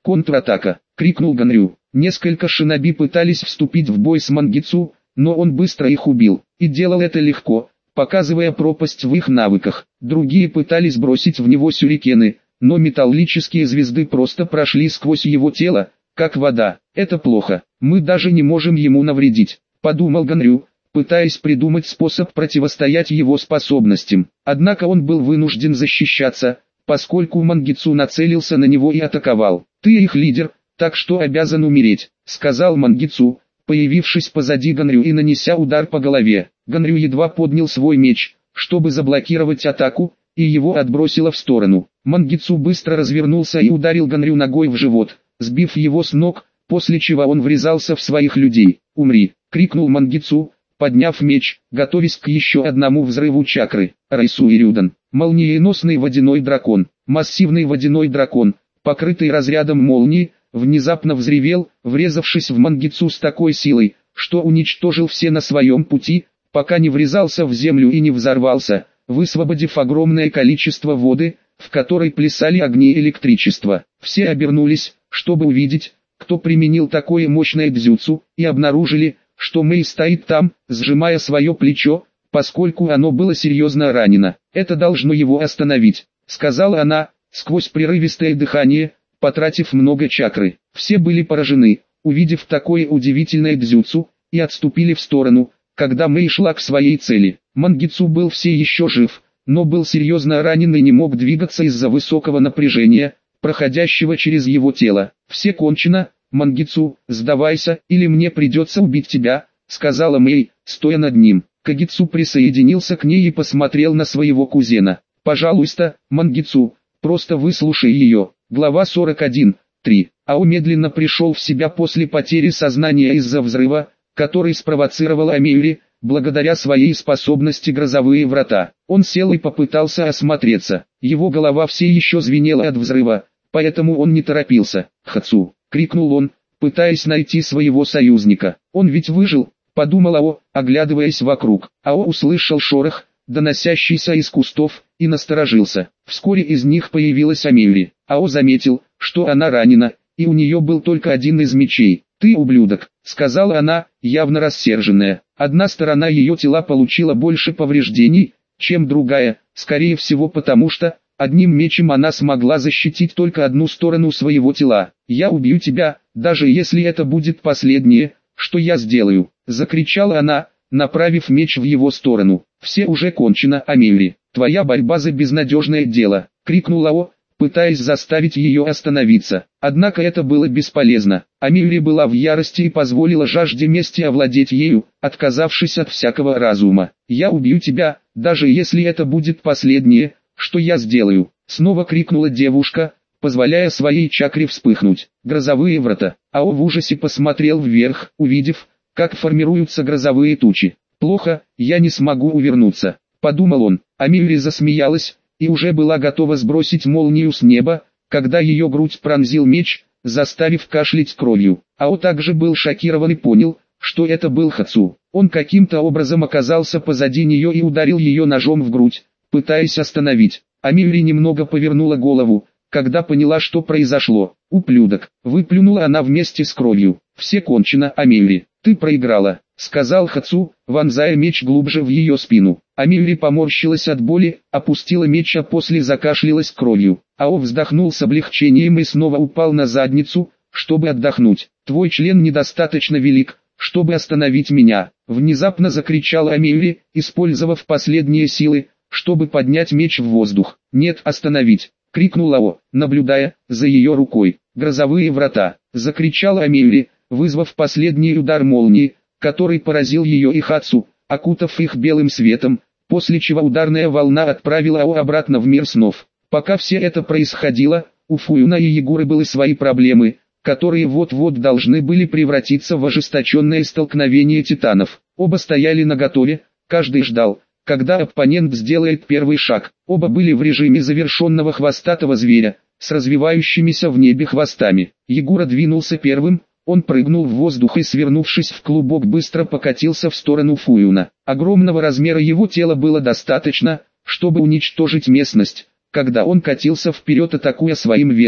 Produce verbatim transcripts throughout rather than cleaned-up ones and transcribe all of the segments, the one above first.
«Контратака!» — крикнул Ганрю. Несколько шиноби пытались вступить в бой с Мангицу, но он быстро их убил, и делал это легко, показывая пропасть в их навыках. Другие пытались бросить в него сюрикены, но металлические звезды просто прошли сквозь его тело, как вода. «Это плохо, мы даже не можем ему навредить», — подумал Ганрю, пытаясь придумать способ противостоять его способностям. Однако он был вынужден защищаться, поскольку Мангицу нацелился на него и атаковал. «Ты их лидер, так что обязан умереть», — сказал Мангицу, появившись позади Ганрю и нанеся удар по голове. Ганрю едва поднял свой меч, чтобы заблокировать атаку, и его отбросило в сторону. Мангицу быстро развернулся и ударил Ганрю ногой в живот, сбив его с ног, после чего он врезался в своих людей. «Умри!» — крикнул Мангицу, подняв меч, готовясь к еще одному взрыву чакры. Райсуирюдан. Молниеносный водяной дракон. Массивный водяной дракон, покрытый разрядом молнии, внезапно взревел, врезавшись в Мангицу с такой силой, что уничтожил все на своем пути, пока не врезался в землю и не взорвался, высвободив огромное количество воды, в которой плясали огни электричества. Все обернулись, чтобы увидеть, кто применил такое мощное дзюцу, и обнаружили, что Мэй стоит там, сжимая свое плечо, поскольку оно было серьезно ранено. «Это должно его остановить», — сказала она, сквозь прерывистое дыхание, потратив много чакры. Все были поражены, увидев такое удивительное дзюцу, и отступили в сторону, когда Мэй шла к своей цели. Мангицу был все еще жив, но был серьезно ранен и не мог двигаться из-за высокого напряжения, проходящего через его тело. «Все кончено, Мангицу, сдавайся, или мне придется убить тебя», — сказала Мэй, стоя над ним. Кагицу присоединился к ней и посмотрел на своего кузена. «Пожалуйста, Мангицу, просто выслушай ее». Глава сорок один, три. Ао медленно пришел в себя после потери сознания из-за взрыва, который спровоцировал Амиури, благодаря своей способности грозовые врата. Он сел и попытался осмотреться. Его голова все еще звенела от взрыва, поэтому он не торопился. «Хацу!» — крикнул он, пытаясь найти своего союзника. «Он ведь выжил», — подумал Ао, оглядываясь вокруг. Ао услышал шорох, доносящийся из кустов, и насторожился. Вскоре из них появилась Амиури. Ао заметил, что она ранена, и у нее был только один из мечей. «Ты ублюдок», — сказала она, явно рассерженная. Одна сторона ее тела получила больше повреждений, чем другая, скорее всего потому что, одним мечем она смогла защитить только одну сторону своего тела. «Я убью тебя, даже если это будет последнее, что я сделаю», — закричала она, направив меч в его сторону. «Все уже кончено, Амиури. Твоя борьба за безнадежное дело», — крикнула Ао, пытаясь заставить ее остановиться. Однако это было бесполезно. Амиури была в ярости и позволила жажде мести овладеть ею, отказавшись от всякого разума. «Я убью тебя, даже если это будет последнее, что я сделаю», — снова крикнула девушка, позволяя своей чакре вспыхнуть. «Грозовые врата». Ао в ужасе посмотрел вверх, увидев, как формируются грозовые тучи. «Плохо, я не смогу увернуться», — подумал он. Амиури засмеялась, и уже была готова сбросить молнию с неба, когда ее грудь пронзил меч, заставив кашлять кровью. Ао также был шокирован и понял, что это был Хацу. Он каким-то образом оказался позади нее и ударил ее ножом в грудь, пытаясь остановить. Амиури немного повернула голову, когда поняла, что произошло. «Ублюдок!» — выплюнула она вместе с кровью. «Все кончено, Амиури, ты проиграла», — сказал Хацу, вонзая меч глубже в ее спину. Амиури поморщилась от боли, опустила меч, а после закашлялась кровью. Ао вздохнул с облегчением и снова упал на задницу, чтобы отдохнуть. «Твой член недостаточно велик, чтобы остановить меня», — внезапно закричала Амиури, использовав последние силы, чтобы поднять меч в воздух. «Нет, остановить!» — крикнул Ао, наблюдая за ее рукой. «Грозовые врата!» — закричала Амиури, вызвав последний удар молнии, который поразил ее и Хацу, окутав их белым светом, после чего ударная волна отправила Ао обратно в мир снов. Пока все это происходило, у Фуюна и Ягуры были свои проблемы, которые вот-вот должны были превратиться в ожесточенное столкновение титанов. Оба стояли наготове, каждый ждал, когда оппонент сделает первый шаг. Оба были в режиме завершенного хвостатого зверя, с развивающимися в небе хвостами. Ягура двинулся первым. Он прыгнул в воздух и, свернувшись в клубок, быстро покатился в сторону Фуюна. Огромного размера его тела было достаточно, чтобы уничтожить местность, когда он катился вперед, атакуя своим весом.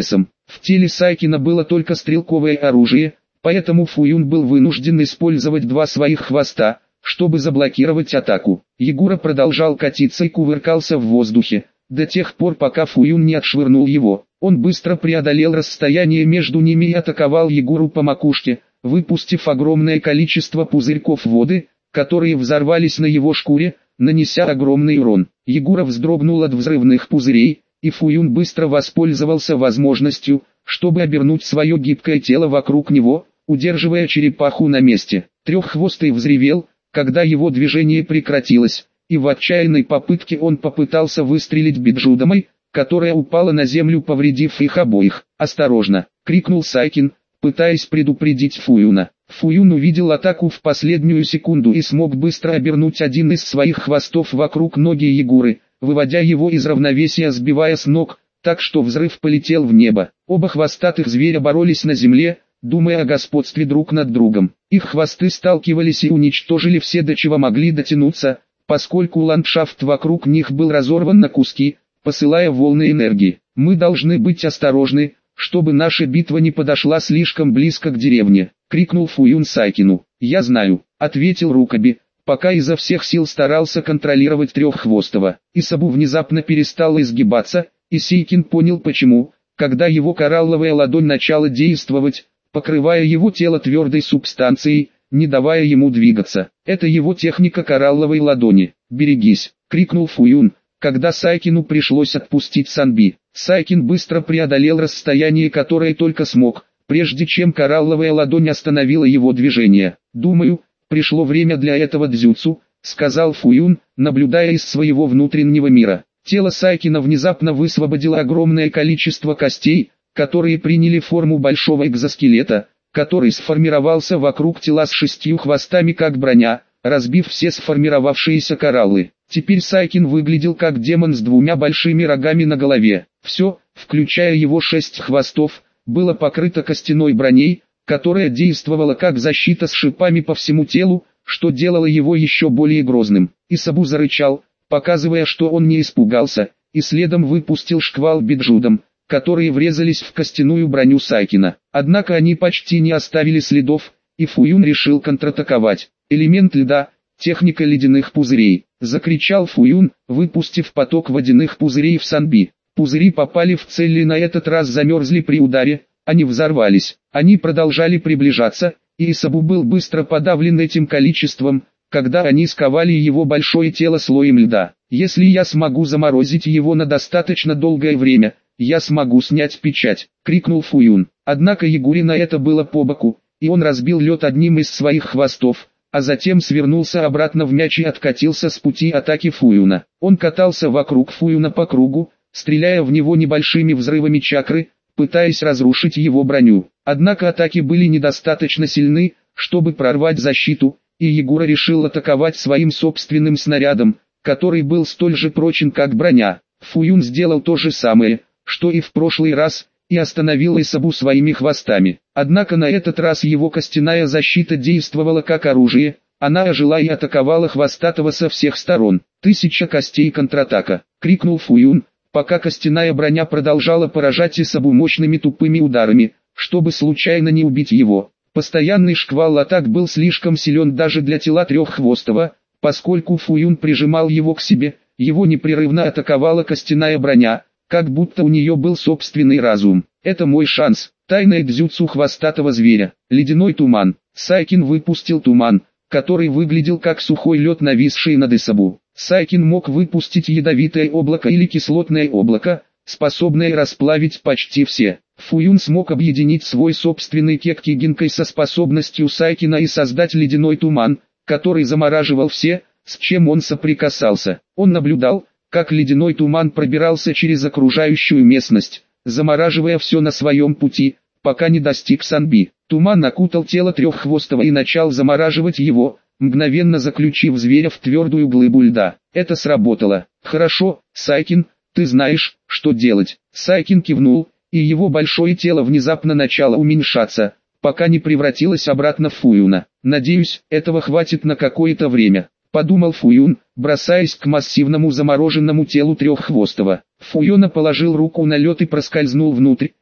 В теле Сайкина было только стрелковое оружие, поэтому Фуюн был вынужден использовать два своих хвоста, чтобы заблокировать атаку. Ягура продолжал катиться и кувыркался в воздухе, до тех пор пока Фуюн не отшвырнул его. Он быстро преодолел расстояние между ними и атаковал Ягуру по макушке, выпустив огромное количество пузырьков воды, которые взорвались на его шкуре, нанеся огромный урон. Ягура вздрогнул от взрывных пузырей, и Фуюн быстро воспользовался возможностью, чтобы обернуть свое гибкое тело вокруг него, удерживая черепаху на месте. Треххвостый взревел, когда его движение прекратилось, и в отчаянной попытке он попытался выстрелить биджудамой, которая упала на землю, повредив их обоих. «Осторожно!» — крикнул Сайкин, пытаясь предупредить Фуюна. Фуюн увидел атаку в последнюю секунду и смог быстро обернуть один из своих хвостов вокруг ноги Ягуры, выводя его из равновесия, сбивая с ног, так что взрыв полетел в небо. Оба хвостатых зверя боролись на земле, думая о господстве друг над другом. Их хвосты сталкивались и уничтожили все, до чего могли дотянуться, поскольку ландшафт вокруг них был разорван на куски, посылая волны энергии. «Мы должны быть осторожны, чтобы наша битва не подошла слишком близко к деревне», — крикнул Фуюн Сайкину. «Я знаю», — ответил Рукоби, пока изо всех сил старался контролировать Треххвостого. Исабу внезапно перестал изгибаться, и Сайкин понял почему, когда его коралловая ладонь начала действовать, покрывая его тело твердой субстанцией, не давая ему двигаться. «Это его техника коралловой ладони. Берегись», — крикнул Фуюн, когда Сайкину пришлось отпустить Санби. Сайкин быстро преодолел расстояние, которое только смог, прежде чем коралловая ладонь остановила его движение. «Думаю, пришло время для этого дзюцу», — сказал Фуюн, наблюдая из своего внутреннего мира. Тело Сайкина внезапно высвободило огромное количество костей, которые приняли форму большого экзоскелета, который сформировался вокруг тела с шестью хвостами как броня, разбив все сформировавшиеся кораллы. Теперь Сайкин выглядел как демон с двумя большими рогами на голове. Все, включая его шесть хвостов, было покрыто костяной броней, которая действовала как защита с шипами по всему телу, что делало его еще более грозным. Исабу зарычал, показывая, что он не испугался, и следом выпустил шквал биджудам, которые врезались в костяную броню Сайкина. Однако они почти не оставили следов, и Фуюн решил контратаковать. «Элемент льда, техника ледяных пузырей», — закричал Фуюн, выпустив поток водяных пузырей в Санби. Пузыри попали в цель и на этот раз замерзли при ударе, они взорвались. Они продолжали приближаться, и Исабу был быстро подавлен этим количеством, когда они сковали его большое тело слоем льда. «Если я смогу заморозить его на достаточно долгое время, я смогу снять печать», — крикнул Фуюн. Однако Ягуре на это было по боку, и он разбил лед одним из своих хвостов, а затем свернулся обратно в мяч и откатился с пути атаки Фуюна. Он катался вокруг Фуюна по кругу, стреляя в него небольшими взрывами чакры, пытаясь разрушить его броню. Однако атаки были недостаточно сильны, чтобы прорвать защиту, и Ягура решил атаковать своим собственным снарядом, который был столь же прочен как броня. Фуюн сделал то же самое, что и в прошлый раз, и остановил Исабу своими хвостами. Однако на этот раз его костяная защита действовала как оружие, она ожила и атаковала хвостатого со всех сторон. «Тысяча костей контратака!» — крикнул Фуюн, пока костяная броня продолжала поражать Исабу мощными тупыми ударами, чтобы случайно не убить его. Постоянный шквал атак был слишком силен даже для тела Треххвостого, поскольку Фуюн прижимал его к себе, его непрерывно атаковала костяная броня, как будто у нее был собственный разум. «Это мой шанс». Тайное дзюцу хвостатого зверя. Ледяной туман. Сайкин выпустил туман, который выглядел как сухой лед, нависший над Исабу. Сайкин мог выпустить ядовитое облако или кислотное облако, способное расплавить почти все. Фуюн смог объединить свой собственный кекки гинкой со способностью Сайкина и создать ледяной туман, который замораживал все, с чем он соприкасался. Он наблюдал, как ледяной туман пробирался через окружающую местность, замораживая все на своем пути, пока не достиг Санби. Туман окутал тело Треххвостого и начал замораживать его, мгновенно заключив зверя в твердую глыбу льда. Это сработало. «Хорошо, Сайкин, ты знаешь, что делать». Сайкин кивнул, и его большое тело внезапно начало уменьшаться, пока не превратилось обратно в Фуюна. «Надеюсь, этого хватит на какое-то время», — подумал Фуюн, бросаясь к массивному замороженному телу Треххвостого. Фуюна положил руку на лед и проскользнул внутрь,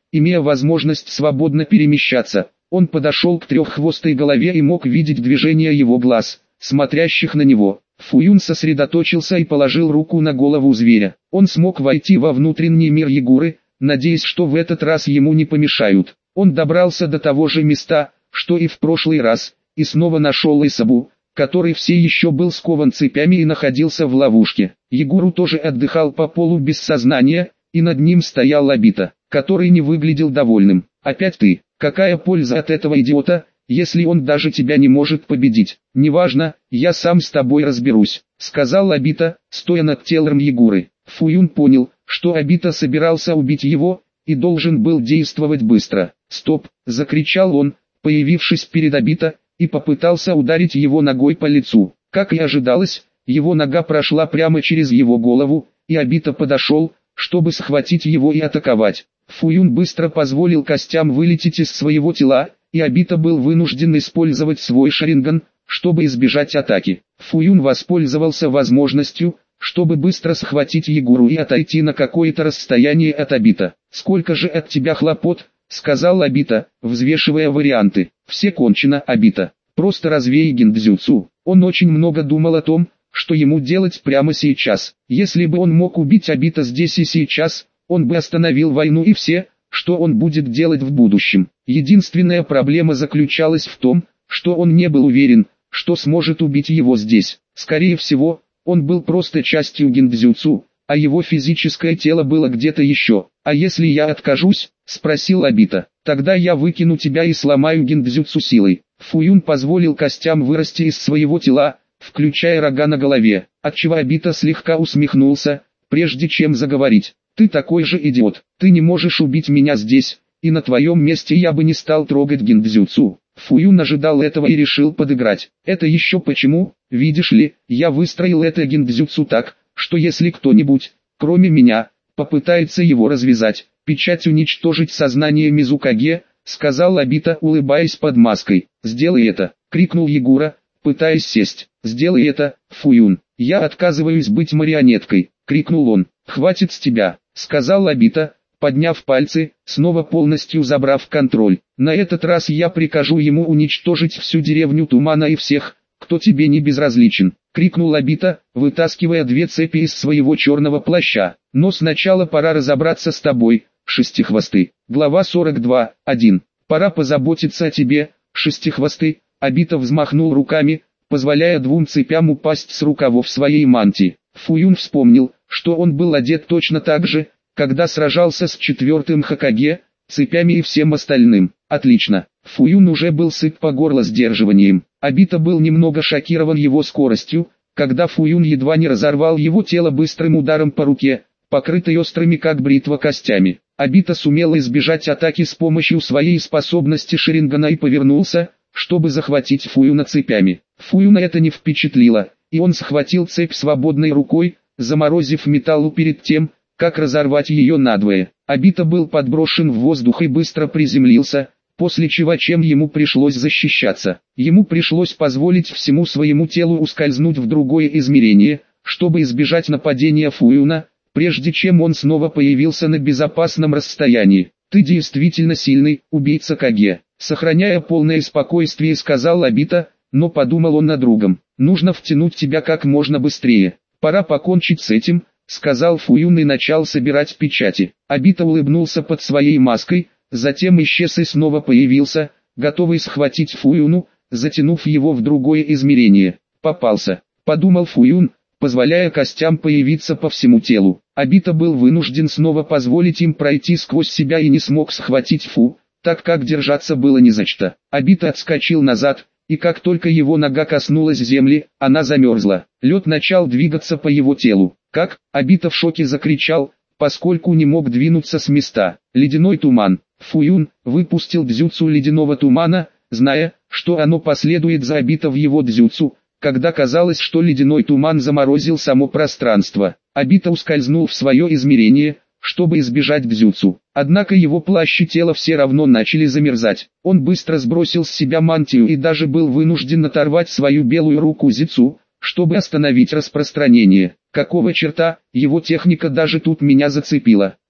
имея возможность свободно перемещаться. Он подошел к треххвостой голове и мог видеть движение его глаз, смотрящих на него. Фуюн сосредоточился и положил руку на голову зверя. Он смог войти во внутренний мир Ягуры, надеясь, что в этот раз ему не помешают. Он добрался до того же места, что и в прошлый раз, и снова нашел Исабу, который все еще был скован цепями и находился в ловушке. Ягуру тоже отдыхал по полу без сознания, и над ним стоял Обита, который не выглядел довольным. «Опять ты? Какая польза от этого идиота, если он даже тебя не может победить?» «Неважно, я сам с тобой разберусь», — сказал Обита, стоя над телом Ягуры. Фуюн понял, что Обита собирался убить его, и должен был действовать быстро. «Стоп!» — закричал он, появившись перед Обита, и попытался ударить его ногой по лицу. Как и ожидалось, его нога прошла прямо через его голову, и Обита подошел, чтобы схватить его и атаковать. Фуюн быстро позволил костям вылететь из своего тела, и Обита был вынужден использовать свой шаринган, чтобы избежать атаки. Фуюн воспользовался возможностью, чтобы быстро схватить Ягуру и отойти на какое-то расстояние от Обита. «Сколько же от тебя хлопот», — сказал Обита, взвешивая варианты. «Все кончено, Обита. Просто развей гиндзюцу». Он очень много думал о том, что ему делать прямо сейчас. Если бы он мог убить Обита здесь и сейчас, он бы остановил войну и все, что он будет делать в будущем. Единственная проблема заключалась в том, что он не был уверен, что сможет убить его здесь. Скорее всего, он был просто частью гиндзюцу, а его физическое тело было где-то еще. «А если я откажусь?» — спросил Обита. «Тогда я выкину тебя и сломаю гиндзюцу силой». Фуюн позволил костям вырасти из своего тела, включая рога на голове, отчего Обита слегка усмехнулся, прежде чем заговорить. «Ты такой же идиот, ты не можешь убить меня здесь, и на твоем месте я бы не стал трогать гиндзюцу». Фуюн ожидал этого и решил подыграть. «Это еще почему? Видишь ли, я выстроил это гиндзюцу так, что если кто-нибудь, кроме меня, попытается его развязать, печать уничтожить сознание Мизукаге», — сказал Обита, улыбаясь под маской. «Сделай это!» — крикнул Ягура, пытаясь сесть. «Сделай это, Фуюн!» «Я отказываюсь быть марионеткой!» — крикнул он. «Хватит с тебя!» — сказал Обита, подняв пальцы, снова полностью забрав контроль. «На этот раз я прикажу ему уничтожить всю деревню Тумана и всех, кто тебе не безразличен», — крикнул Обита, вытаскивая две цепи из своего черного плаща. «Но сначала пора разобраться с тобой, Шестихвостый». Глава сорок два, один. «Пора позаботиться о тебе, Шестихвостый». Обита взмахнул руками, позволяя двум цепям упасть с рукавов своей мантии. Фуюн вспомнил, что он был одет точно так же, когда сражался с четвертым Хокаге, цепями и всем остальным. Отлично. Фуюн уже был сыт по горло сдерживанием. Обита был немного шокирован его скоростью, когда Фуюн едва не разорвал его тело быстрым ударом по руке, покрытой острыми как бритва костями. Обита сумел избежать атаки с помощью своей способности шарингана и повернулся, чтобы захватить Фуюна цепями. Фуюна это не впечатлило, и он схватил цепь свободной рукой, заморозив металлу перед тем, как разорвать ее надвое. Обита был подброшен в воздух и быстро приземлился, после чего чем ему пришлось защищаться. Ему пришлось позволить всему своему телу ускользнуть в другое измерение, чтобы избежать нападения Фуюна, прежде чем он снова появился на безопасном расстоянии. «Ты действительно сильный, убийца Каге», — сохраняя полное спокойствие, сказал Обита, но подумал он о другом. «Нужно втянуть тебя как можно быстрее. Пора покончить с этим», — сказал Фуюн и начал собирать печати. Обита улыбнулся под своей маской, затем исчез и снова появился, готовый схватить Фуюну, затянув его в другое измерение. «Попался», — подумал Фуюн, позволяя костям появиться по всему телу. Обита был вынужден снова позволить им пройти сквозь себя и не смог схватить Фу, так как держаться было не за что. Обита отскочил назад, и как только его нога коснулась земли, она замерзла. Лед начал двигаться по его телу. «Как?» — Обита в шоке закричал, поскольку не мог двинуться с места. «Ледяной туман». Фуюн выпустил дзюцу ледяного тумана, зная, что оно последует за Обита в его дзюцу, когда казалось, что ледяной туман заморозил само пространство. Обита ускользнул в свое измерение, чтобы избежать дзюцу. Однако его плащ и тело все равно начали замерзать. Он быстро сбросил с себя мантию и даже был вынужден оторвать свою белую руку Зицу, чтобы остановить распространение. «Какого черта, его техника даже тут меня зацепила», —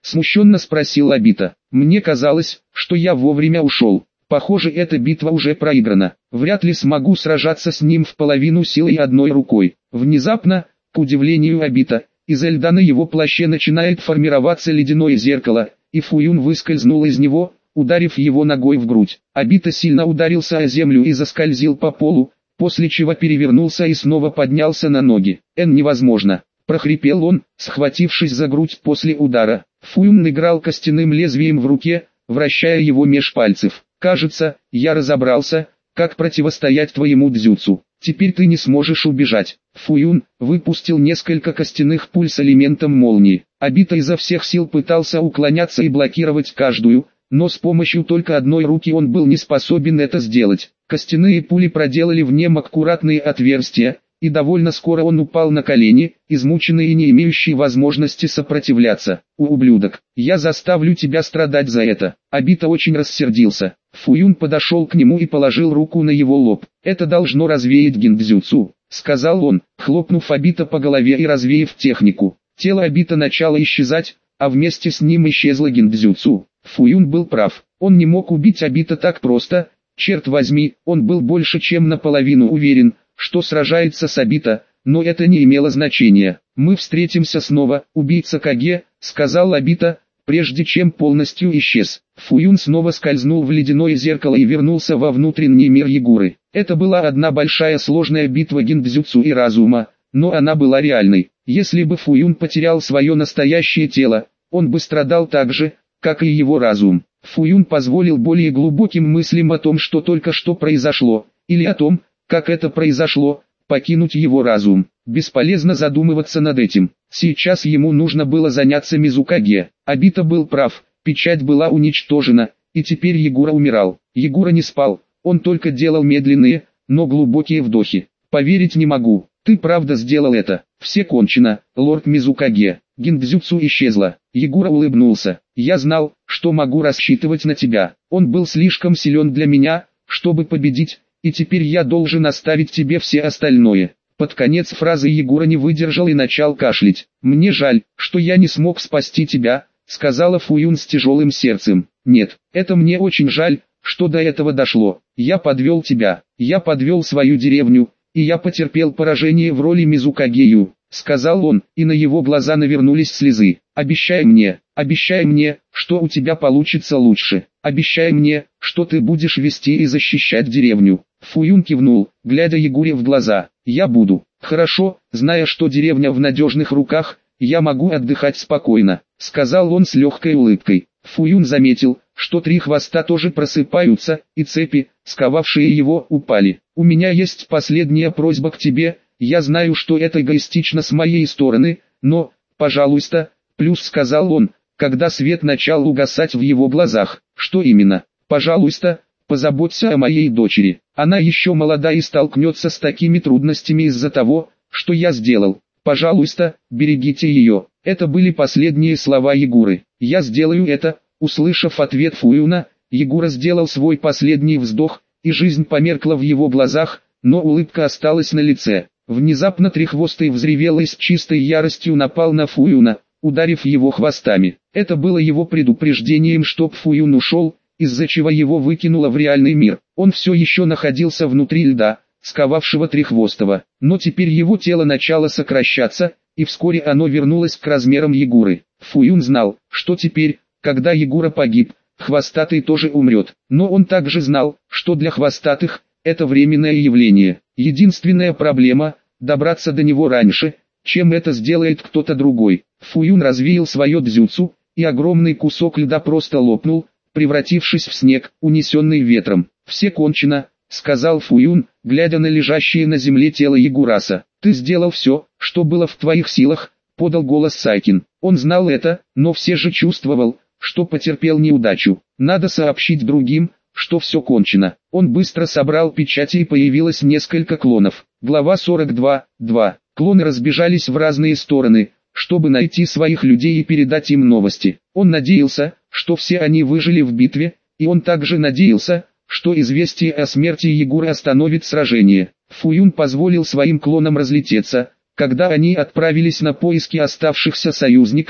Смущенно спросил Обита. Мне казалось, что я вовремя ушел. Похоже, эта битва уже проиграна. Вряд ли смогу сражаться с ним в половину силы одной рукой. Внезапно, к удивлению Обита, из-за льда на его плаще начинает формироваться ледяное зеркало, и Фуюн выскользнул из него, ударив его ногой в грудь. Обита сильно ударился о землю и заскользил по полу, после чего перевернулся и снова поднялся на ноги. «Эн, невозможно!» – прохрипел он, схватившись за грудь после удара. Фуюн играл костяным лезвием в руке, вращая его меж пальцев. «Кажется, я разобрался, как противостоять твоему дзюцу. Теперь ты не сможешь убежать». Фуюн выпустил несколько костяных пуль с элементом молнии. Обита изо всех сил пытался уклоняться и блокировать каждую, но с помощью только одной руки он был не способен это сделать. Костяные пули проделали в нем аккуратные отверстия, и довольно скоро он упал на колени, измученный и не имеющий возможности сопротивляться. «Ублюдок, я заставлю тебя страдать за это». Обита очень рассердился. Фуюн подошел к нему и положил руку на его лоб. «Это должно развеять гиндзюцу», — сказал он, хлопнув Обита по голове и развеяв технику. Тело Обита начало исчезать, а вместе с ним исчезла гиндзюцу. Фуюн был прав, он не мог убить Обита так просто. Черт возьми, он был больше чем наполовину уверен, что сражается с Обита, но это не имело значения. «Мы встретимся снова, убийца Каге», — сказал Обита, прежде чем полностью исчез. Фуюн снова скользнул в ледяное зеркало и вернулся во внутренний мир Ягуры. Это была одна большая сложная битва гиндзюцу и разума, но она была реальной. Если бы Фуюн потерял свое настоящее тело, он бы страдал так же, как и его разум. Фуюн позволил более глубоким мыслям о том, что только что произошло, или о том, как это произошло, покинуть его разум. Бесполезно задумываться над этим. Сейчас ему нужно было заняться Мизукаге. Обита был прав, печать была уничтожена, и теперь Ягура умирал. Ягура не спал, он только делал медленные, но глубокие вдохи. «Поверить не могу, ты правда сделал это. Все кончено, лорд Мизукаге». Гиндзюцу исчезла. Ягура улыбнулся. «Я знал, что могу рассчитывать на тебя. Он был слишком силен для меня, чтобы победить, и теперь я должен оставить тебе все остальное». Под конец фразы Ягура не выдержал и начал кашлять. «Мне жаль, что я не смог спасти тебя», — сказала Фуюн с тяжелым сердцем. «Нет, это мне очень жаль, что до этого дошло. Я подвел тебя, я подвел свою деревню, и я потерпел поражение в роли Мизукагею», — сказал он, и на его глаза навернулись слезы. «Обещай мне, обещай мне, что у тебя получится лучше. Обещай мне, что ты будешь вести и защищать деревню». Фуюн кивнул, глядя Ягуре в глаза. «Я буду. Хорошо, зная, что деревня в надежных руках, я могу отдыхать спокойно», — сказал он с легкой улыбкой. Фуюн заметил, что три хвоста тоже просыпаются, и цепи, сковавшие его, упали. «У меня есть последняя просьба к тебе, я знаю, что это эгоистично с моей стороны, но, пожалуйста», — плюс сказал он, когда свет начал угасать в его глазах. «Что именно?» «Пожалуйста, позаботься о моей дочери. Она еще молода и столкнется с такими трудностями из-за того, что я сделал. Пожалуйста, берегите ее». Это были последние слова Ягуры. «Я сделаю это», — услышав ответ Фуюна, Ягура сделал свой последний вздох, и жизнь померкла в его глазах, но улыбка осталась на лице. Внезапно Треххвостый взревел и с чистой яростью напал на Фуюна, ударив его хвостами. Это было его предупреждением, чтоб Фуюн ушел, из-за чего его выкинуло в реальный мир. Он все еще находился внутри льда, сковавшего Треххвостого, но теперь его тело начало сокращаться, и вскоре оно вернулось к размерам Ягуры. Фуюн знал, что теперь, когда Ягура погиб, Хвостатый тоже умрет, но он также знал, что для Хвостатых это временное явление. Единственная проблема – добраться до него раньше, чем это сделает кто-то другой. Фуюн развеял свое дзюцу, и огромный кусок льда просто лопнул, превратившись в снег, унесенный ветром. «Все кончено», — сказал Фуюн, глядя на лежащее на земле тело Ягураса. «Ты сделал все, что было в твоих силах», — подал голос Сайкин. Он знал это, но все же чувствовал, что потерпел неудачу. «Надо сообщить другим, что все кончено». Он быстро собрал печати и появилось несколько клонов. Глава сорок два, два. Клоны разбежались в разные стороны, чтобы найти своих людей и передать им новости. Он надеялся, что все они выжили в битве, и он также надеялся, что известие о смерти Ягуры остановит сражение. Фуюн позволил своим клонам разлететься, когда они отправились на поиски оставшихся союзников,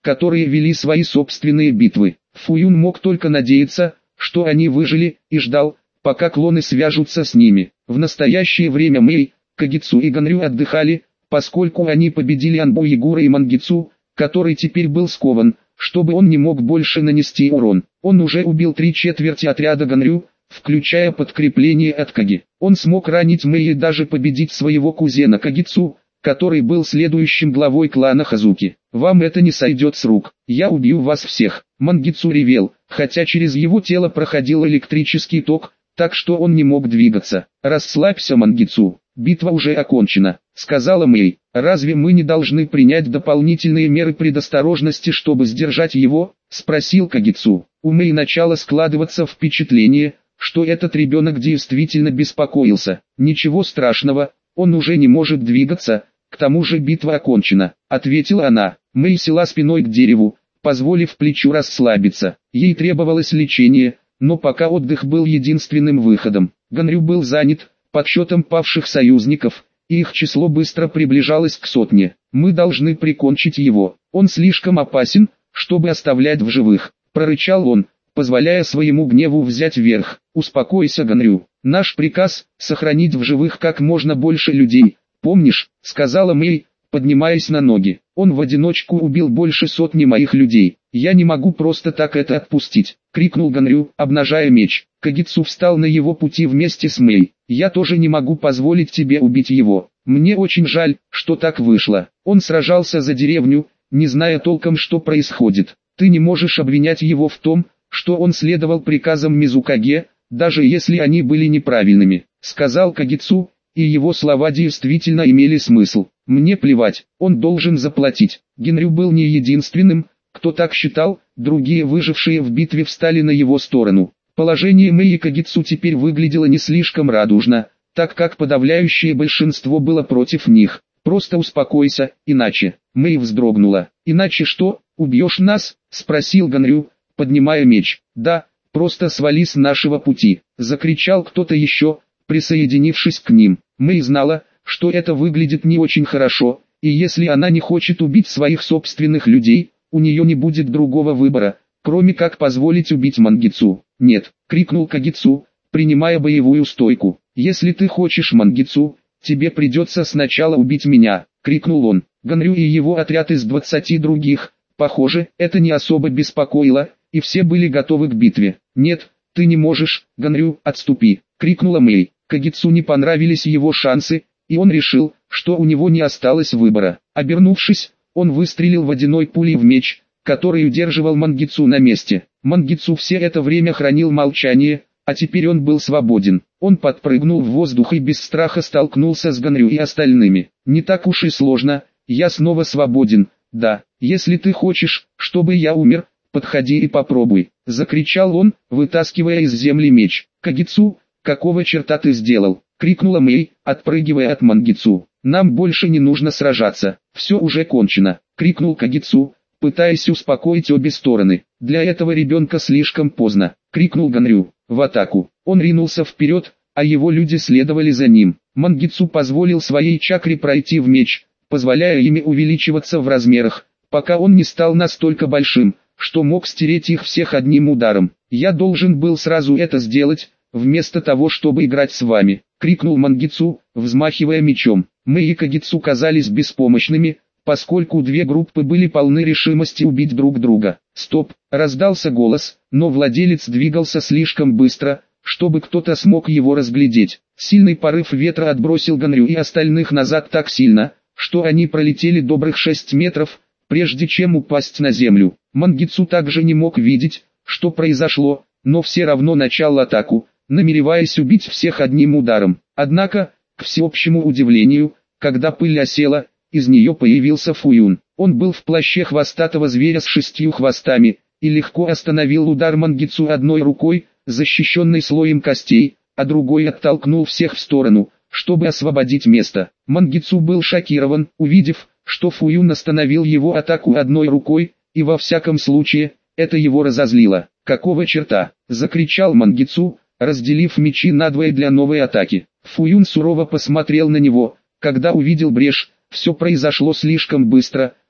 которые вели свои собственные битвы. Фуюн мог только надеяться, что они выжили, и ждал, пока клоны свяжутся с ними. В настоящее время Мэй, Кагицу и Ганрю отдыхали, поскольку они победили Анбу Ягура и Мангицу, который теперь был скован, чтобы он не мог больше нанести урон. Он уже убил три четверти отряда Ганрю, включая подкрепление от Каги. Он смог ранить Мэй и даже победить своего кузена Кагицу, который был следующим главой клана Хазуки. «Вам это не сойдет с рук, я убью вас всех». Мангицу ревел, хотя через его тело проходил электрический ток, так что он не мог двигаться. «Расслабься, Мангицу, битва уже окончена», — сказала Мэй. «Разве мы не должны принять дополнительные меры предосторожности, чтобы сдержать его?» — спросил Кагицу. У Мэй начало складываться впечатление, что этот ребенок действительно беспокоился. «Ничего страшного, он уже не может двигаться, к тому же битва окончена», — ответила она. Мэй села спиной к дереву, позволив плечу расслабиться. Ей требовалось лечение, но пока отдых был единственным выходом. Ганрю был занят подсчетом павших союзников, и их число быстро приближалось к сотне. «Мы должны прикончить его, он слишком опасен, чтобы оставлять в живых», — прорычал он, позволяя своему гневу взять верх. «Успокойся, Ганрю. Наш приказ — сохранить в живых как можно больше людей. Помнишь?» — сказала Мэй, поднимаясь на ноги. «Он в одиночку убил больше сотни моих людей. Я не могу просто так это отпустить», — крикнул Ганрю, обнажая меч. Кагицу встал на его пути вместе с Мэй. «Я тоже не могу позволить тебе убить его. Мне очень жаль, что так вышло. Он сражался за деревню, не зная толком, что происходит. Ты не можешь обвинять его в том, что он следовал приказам Мизукаге, даже если они были неправильными», — сказал Кагицу, и его слова действительно имели смысл. «Мне плевать, он должен заплатить». Генрю был не единственным, кто так считал, другие выжившие в битве встали на его сторону. Положение Мэй и Кагицу теперь выглядело не слишком радужно, так как подавляющее большинство было против них. «Просто успокойся, иначе...» Мэй вздрогнула. «Иначе что, убьешь нас?» — спросил Ганрю, поднимая меч. «Да, просто свали с нашего пути», — закричал кто-то еще, присоединившись к ним. Мэй знала, что это выглядит не очень хорошо, и если она не хочет убить своих собственных людей, у нее не будет другого выбора, кроме как позволить убить Мангицу. «Нет», — крикнул Кагицу, принимая боевую стойку. «Если ты хочешь Мангицу, тебе придется сначала убить меня», — крикнул он. Ганрю и его отряд из двадцати других, похоже, это не особо беспокоило, и все были готовы к битве. «Нет, ты не можешь, Ганрю, отступи», — крикнула Мэй. Кагицу не понравились его шансы, и он решил, что у него не осталось выбора. Обернувшись, он выстрелил водяной пулей в меч, который удерживал Мангицу на месте. Мангицу все это время хранил молчание, а теперь он был свободен. Он подпрыгнул в воздух и без страха столкнулся с Ганрю и остальными. «Не так уж и сложно, я снова свободен, да, если ты хочешь, чтобы я умер, подходи и попробуй», — закричал он, вытаскивая из земли меч. «Кагицу, какого черта ты сделал?» — крикнула Мэй, отпрыгивая от Мангицу. «Нам больше не нужно сражаться, все уже кончено», — крикнул Кагицу, пытаясь успокоить обе стороны. «Для этого ребенка слишком поздно», — крикнул Ганрю. «В атаку». Он ринулся вперед, а его люди следовали за ним. Мангицу позволил своей чакре пройти в меч, позволяя ими увеличиваться в размерах, пока он не стал настолько большим, что мог стереть их всех одним ударом. «Я должен был сразу это сделать, вместо того, чтобы играть с вами», — крикнул Мангицу, взмахивая мечом. Мэй и Кагицу казались беспомощными, поскольку две группы были полны решимости убить друг друга. «Стоп!» — раздался голос, но владелец двигался слишком быстро, чтобы кто-то смог его разглядеть. Сильный порыв ветра отбросил Ганрю и остальных назад так сильно, что они пролетели добрых шесть метров, прежде чем упасть на землю. Мангицу также не мог видеть, что произошло, но все равно начал атаку, намереваясь убить всех одним ударом. Однако, к всеобщему удивлению, когда пыль осела, из нее появился Фуюн. Он был в плаще хвостатого зверя с шестью хвостами, и легко остановил удар Мангицу одной рукой, защищенной слоем костей, а другой оттолкнул всех в сторону, чтобы освободить место. Мангицу был шокирован, увидев, что Фуюн остановил его атаку одной рукой, и во всяком случае, это его разозлило. «Какого черта?» — закричал Мангицу, разделив мечи надвое для новой атаки. Фуюн сурово посмотрел на него, когда увидел брешь. Все произошло слишком быстро,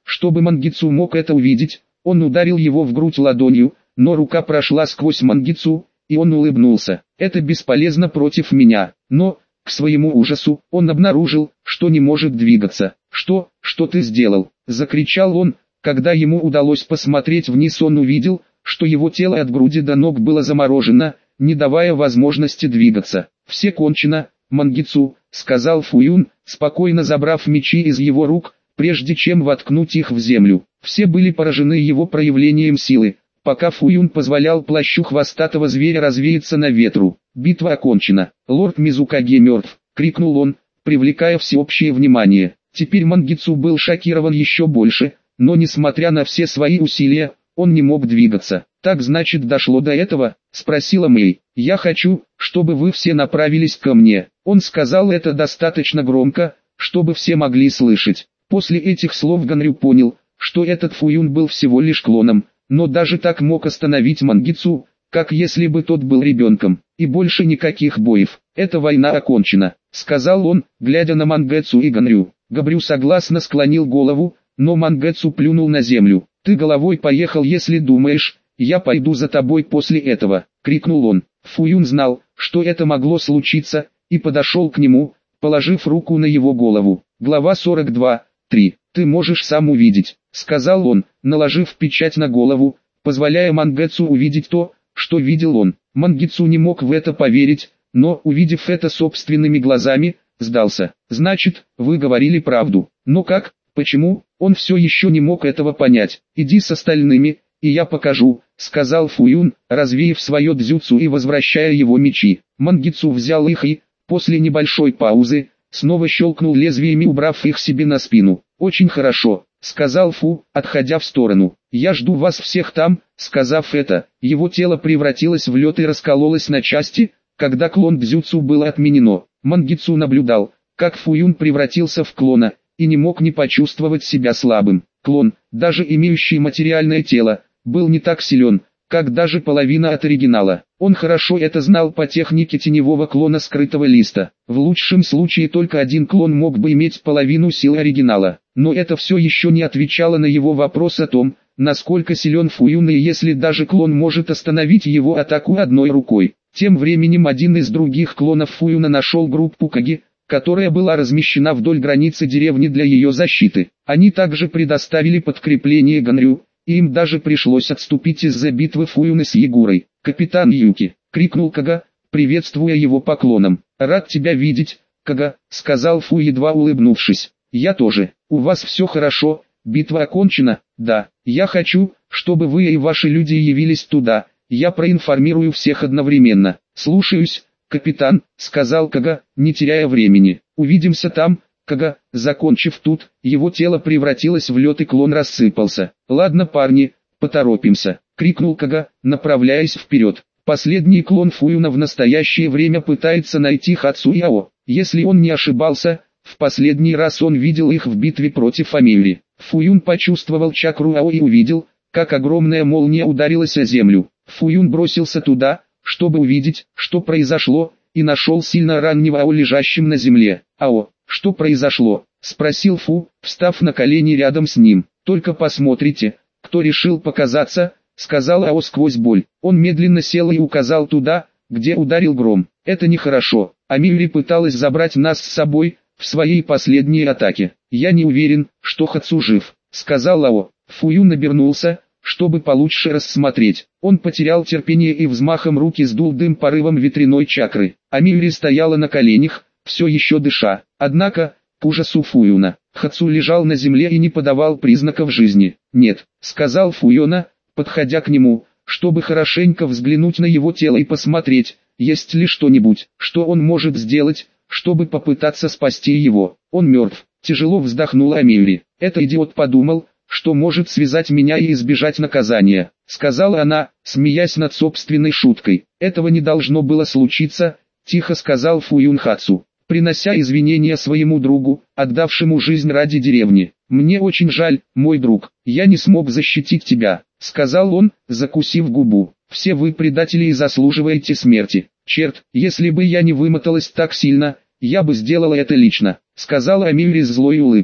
чтобы Мангицу мог это увидеть, он ударил его в грудь ладонью, но рука прошла сквозь Мангицу, и он улыбнулся. Это бесполезно против меня, но, к своему ужасу, он обнаружил, что не может двигаться. «Что, что ты сделал?» – закричал он. Когда ему удалось посмотреть вниз, он увидел, что его тело от груди до ног было заморожено, не давая возможности двигаться. «Все кончено, Мангицу», — сказал Фуюн, спокойно забрав мечи из его рук, прежде чем воткнуть их в землю. Все были поражены его проявлением силы, пока Фуюн позволял плащу хвостатого зверя развеяться на ветру. «Битва окончена. Лорд Мизукаге мертв», — крикнул он, привлекая всеобщее внимание. Теперь Мангицу был шокирован еще больше, но несмотря на все свои усилия, он не мог двигаться. «Так значит дошло до этого?» — спросила Мэй. «Я хочу, чтобы вы все направились ко мне». Он сказал это достаточно громко, чтобы все могли слышать. После этих слов Ганрю понял, что этот Фуюн был всего лишь клоном, но даже так мог остановить Мангицу, как если бы тот был ребенком. И больше никаких боев. «Эта война окончена», — сказал он, глядя на Мангицу и Ганрю. Габрю согласно склонил голову, но Мангицу плюнул на землю. «Ты головой поехал, если думаешь, я пойду за тобой после этого», — крикнул он. Фуюн знал, что это могло случиться, и подошел к нему, положив руку на его голову. Глава сорок два, три. «Ты можешь сам увидеть», — сказал он, наложив печать на голову, позволяя Мангицу увидеть то, что видел он. Мангицу не мог в это поверить, но, увидев это собственными глазами, сдался. «Значит, вы говорили правду. Но как, почему?» Он все еще не мог этого понять. «Иди с остальными, и я покажу», — сказал Фуюн, развеяв свое дзюцу и возвращая его мечи. Мангицу взял их и, после небольшой паузы, снова щелкнул лезвиями, убрав их себе на спину. «Очень хорошо», — сказал Фу, отходя в сторону. «Я жду вас всех там». Сказав это, его тело превратилось в лед и раскололось на части, когда клон дзюцу было отменено. Мангицу наблюдал, как Фуюн превратился в клона, и не мог не почувствовать себя слабым. Клон, даже имеющий материальное тело, был не так силен, как даже половина от оригинала. Он хорошо это знал по технике теневого клона скрытого листа. В лучшем случае только один клон мог бы иметь половину сил оригинала. Но это все еще не отвечало на его вопрос о том, насколько силен Фуюн, и если даже клон может остановить его атаку одной рукой. Тем временем один из других клонов Фуюна нашел группу Каги, которая была размещена вдоль границы деревни для ее защиты. Они также предоставили подкрепление Ганрю, и им даже пришлось отступить из-за битвы Фуюна с Ягурой. «Капитан Юки!» — крикнул Кага, приветствуя его поклоном. «Рад тебя видеть, Кага», — сказал Фу, едва улыбнувшись. «Я тоже. У вас все хорошо, битва окончена?» «Да. Я хочу, чтобы вы и ваши люди явились туда, я проинформирую всех одновременно». «Слушаюсь, капитан», — сказал Кага, не теряя времени. «Увидимся там». Кага, закончив тут, его тело превратилось в лед и клон рассыпался. «Ладно, парни, поторопимся», — крикнул Кага, направляясь вперед. Последний клон Фуюна в настоящее время пытается найти Хацу и Ао. Если он не ошибался, в последний раз он видел их в битве против Амели. Фуюн почувствовал чакру Ао и увидел, как огромная молния ударилась о землю. Фуюн бросился туда, чтобы увидеть, что произошло, и нашел сильно раннего Ао лежащим на земле. «Ао, что произошло?» — спросил Фу, встав на колени рядом с ним. «Только посмотрите, кто решил показаться», — сказал Ао сквозь боль. Он медленно сел и указал туда, где ударил гром. «Это нехорошо. Амили пыталась забрать нас с собой в своей последней атаке. Я не уверен, что Хацу жив», — сказал Ао. Фуюн обернулся, чтобы получше рассмотреть. Он потерял терпение и взмахом руки сдул дым порывом ветряной чакры. Амили стояла на коленях, все еще дыша. Однако, к ужасу Фуюна, Хацу лежал на земле и не подавал признаков жизни. «Нет», — сказал Фуюна, подходя к нему, чтобы хорошенько взглянуть на его тело и посмотреть, есть ли что-нибудь, что он может сделать, чтобы попытаться спасти его. «Он мертв», — тяжело вздохнула Амели. «Этот идиот подумал, что может связать меня и избежать наказания», — сказала она, смеясь над собственной шуткой. «Этого не должно было случиться», — тихо сказал Фуюн Хацу, принося извинения своему другу, отдавшему жизнь ради деревни. «Мне очень жаль, мой друг, я не смог защитить тебя», — сказал он, закусив губу. «Все вы предатели и заслуживаете смерти. Черт, если бы я не вымоталась так сильно, я бы сделала это лично», — сказала Амели с злой улыбкой.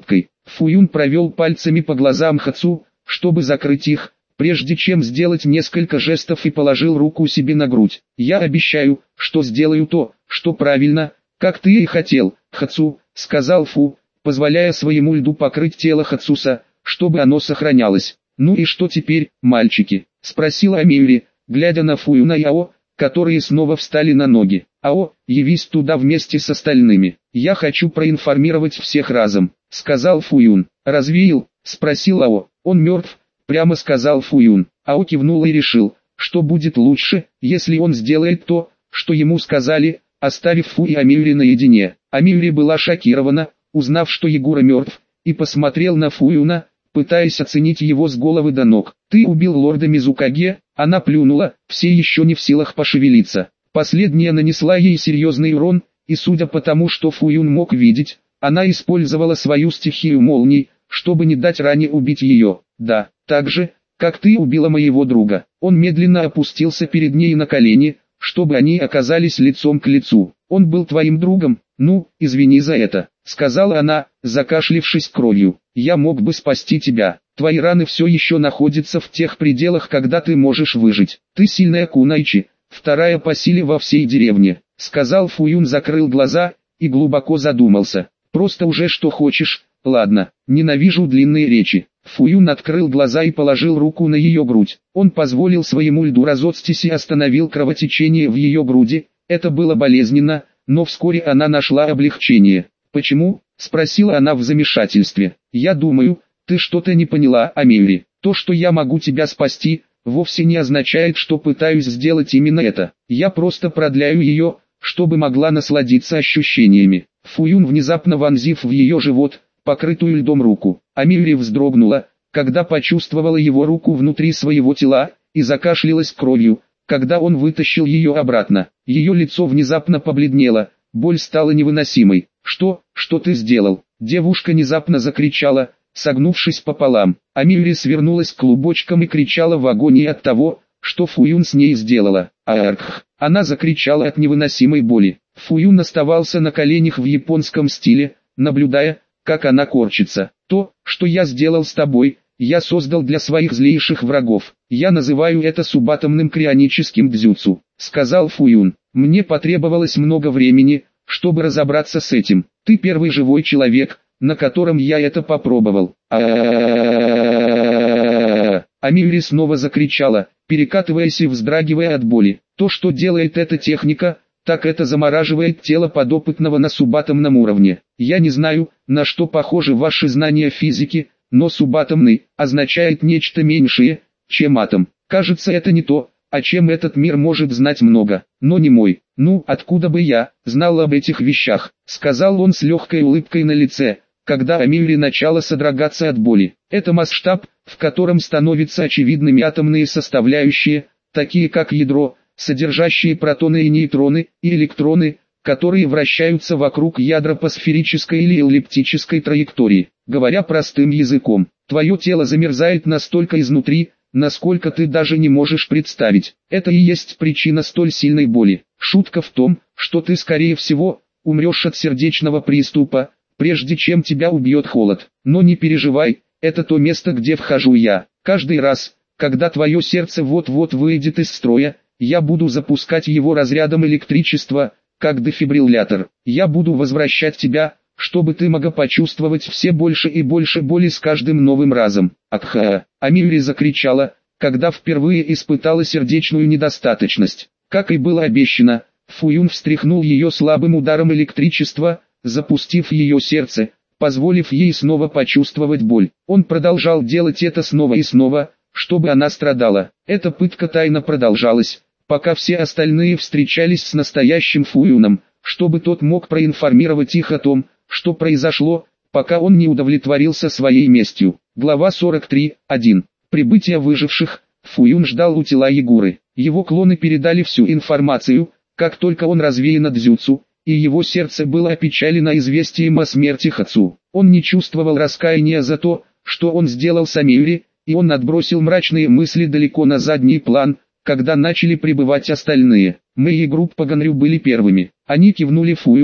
Фуюн провел пальцами по глазам Хацу, чтобы закрыть их, прежде чем сделать несколько жестов, и положил руку себе на грудь. «Я обещаю, что сделаю то, что правильно, как ты и хотел, Хацу», — сказал Фу, позволяя своему льду покрыть тело Хацуса, чтобы оно сохранялось. «Ну и что теперь, мальчики?» — спросила Амиури, глядя на Фуюна и Ао, которые снова встали на ноги. «Ао, явись туда вместе с остальными. Я хочу проинформировать всех разом», — сказал Фуюн. «Развеял?» — спросил Ао. «Он мертв», — прямо сказал Фуюн. Ао кивнул и решил, что будет лучше, если он сделает то, что ему сказали, оставив Фу и Амиури наедине. Амиури была шокирована, узнав, что Ягура мертв, и посмотрел на Фуюна, пытаясь оценить его с головы до ног. «Ты убил лорда Мизукаге?» Она плюнула, все еще не в силах пошевелиться. Последняя нанесла ей серьезный урон, и судя по тому, что Фуюн мог видеть, она использовала свою стихию молний, чтобы не дать ране убить ее. «Да, так же, как ты убила моего друга». Он медленно опустился перед ней на колени, чтобы они оказались лицом к лицу. «Он был твоим другом? Ну, извини за это», — сказала она, закашлившись кровью. «Я мог бы спасти тебя. Твои раны все еще находятся в тех пределах, когда ты можешь выжить. Ты сильная Кунайчи, вторая по силе во всей деревне», — сказал Фуюн, закрыл глаза и глубоко задумался. «Просто уже что хочешь, ладно, ненавижу длинные речи». Фуюн открыл глаза и положил руку на ее грудь. Он позволил своему льду разоцтись и остановил кровотечение в ее груди. Это было болезненно, но вскоре она нашла облегчение. «Почему?» — спросила она в замешательстве. «Я думаю, ты что-то не поняла, Амиури. То, что я могу тебя спасти, вовсе не означает, что пытаюсь сделать именно это. Я просто продляю ее, чтобы могла насладиться ощущениями». Фуюн, внезапно вонзив в ее живот, покрытую льдом руку. Амиури вздрогнула, когда почувствовала его руку внутри своего тела, и закашлялась кровью, когда он вытащил ее обратно. Ее лицо внезапно побледнело, боль стала невыносимой. «Что, что ты сделал?» Девушка внезапно закричала, согнувшись пополам. Амиури свернулась клубочком и кричала в агонии от того, что Фуюн с ней сделала. «Арх!» Она закричала от невыносимой боли. Фуюн оставался на коленях в японском стиле, наблюдая, как она корчится. «То, что я сделал с тобой, я создал для своих злейших врагов. Я называю это субатомным крионическим дзюцу», — сказал Фуюн. «Мне потребовалось много времени, чтобы разобраться с этим. Ты первый живой человек, на котором я это попробовал». Амиури снова закричала, перекатываясь и вздрагивая от боли. «То, что делает эта техника, так это замораживает тело подопытного на субатомном уровне. Я не знаю, на что похожи ваши знания физики, но субатомный означает нечто меньшее, чем атом. Кажется, это не то, о чем этот мир может знать много, но не мой. Ну, откуда бы я знал об этих вещах», — сказал он с легкой улыбкой на лице, когда Амиури начала содрогаться от боли. «Это масштаб, в котором становятся очевидными атомные составляющие, такие как ядро, содержащие протоны и нейтроны, и электроны, которые вращаются вокруг ядра по сферической или эллиптической траектории. Говоря простым языком, твое тело замерзает настолько изнутри, насколько ты даже не можешь представить. Это и есть причина столь сильной боли. Шутка в том, что ты скорее всего умрешь от сердечного приступа, прежде чем тебя убьет холод. Но не переживай, это то место, где вхожу я. Каждый раз, когда твое сердце вот-вот выйдет из строя, я буду запускать его разрядом электричества, как дефибриллятор. Я буду возвращать тебя, чтобы ты могла почувствовать все больше и больше боли с каждым новым разом». «Акха!» Амиури закричала, когда впервые испытала сердечную недостаточность. Как и было обещано, Фуюн встряхнул ее слабым ударом электричества, запустив ее сердце, позволив ей снова почувствовать боль. Он продолжал делать это снова и снова, чтобы она страдала. Эта пытка тайно продолжалась, пока все остальные встречались с настоящим Фуюном, чтобы тот мог проинформировать их о том, что произошло, пока он не удовлетворился своей местью. Глава сорок три, один. Прибытие выживших. Фуюн ждал у тела Ягуры. Его клоны передали всю информацию, как только он развеян от дзюцу, и его сердце было опечалено известием о смерти Хацу. Он не чувствовал раскаяния за то, что он сделал с Амиури, и он отбросил мрачные мысли далеко на задний план, когда начали прибывать остальные. Мэй и группа Ганрю были первыми. Они кивнули Фуюну,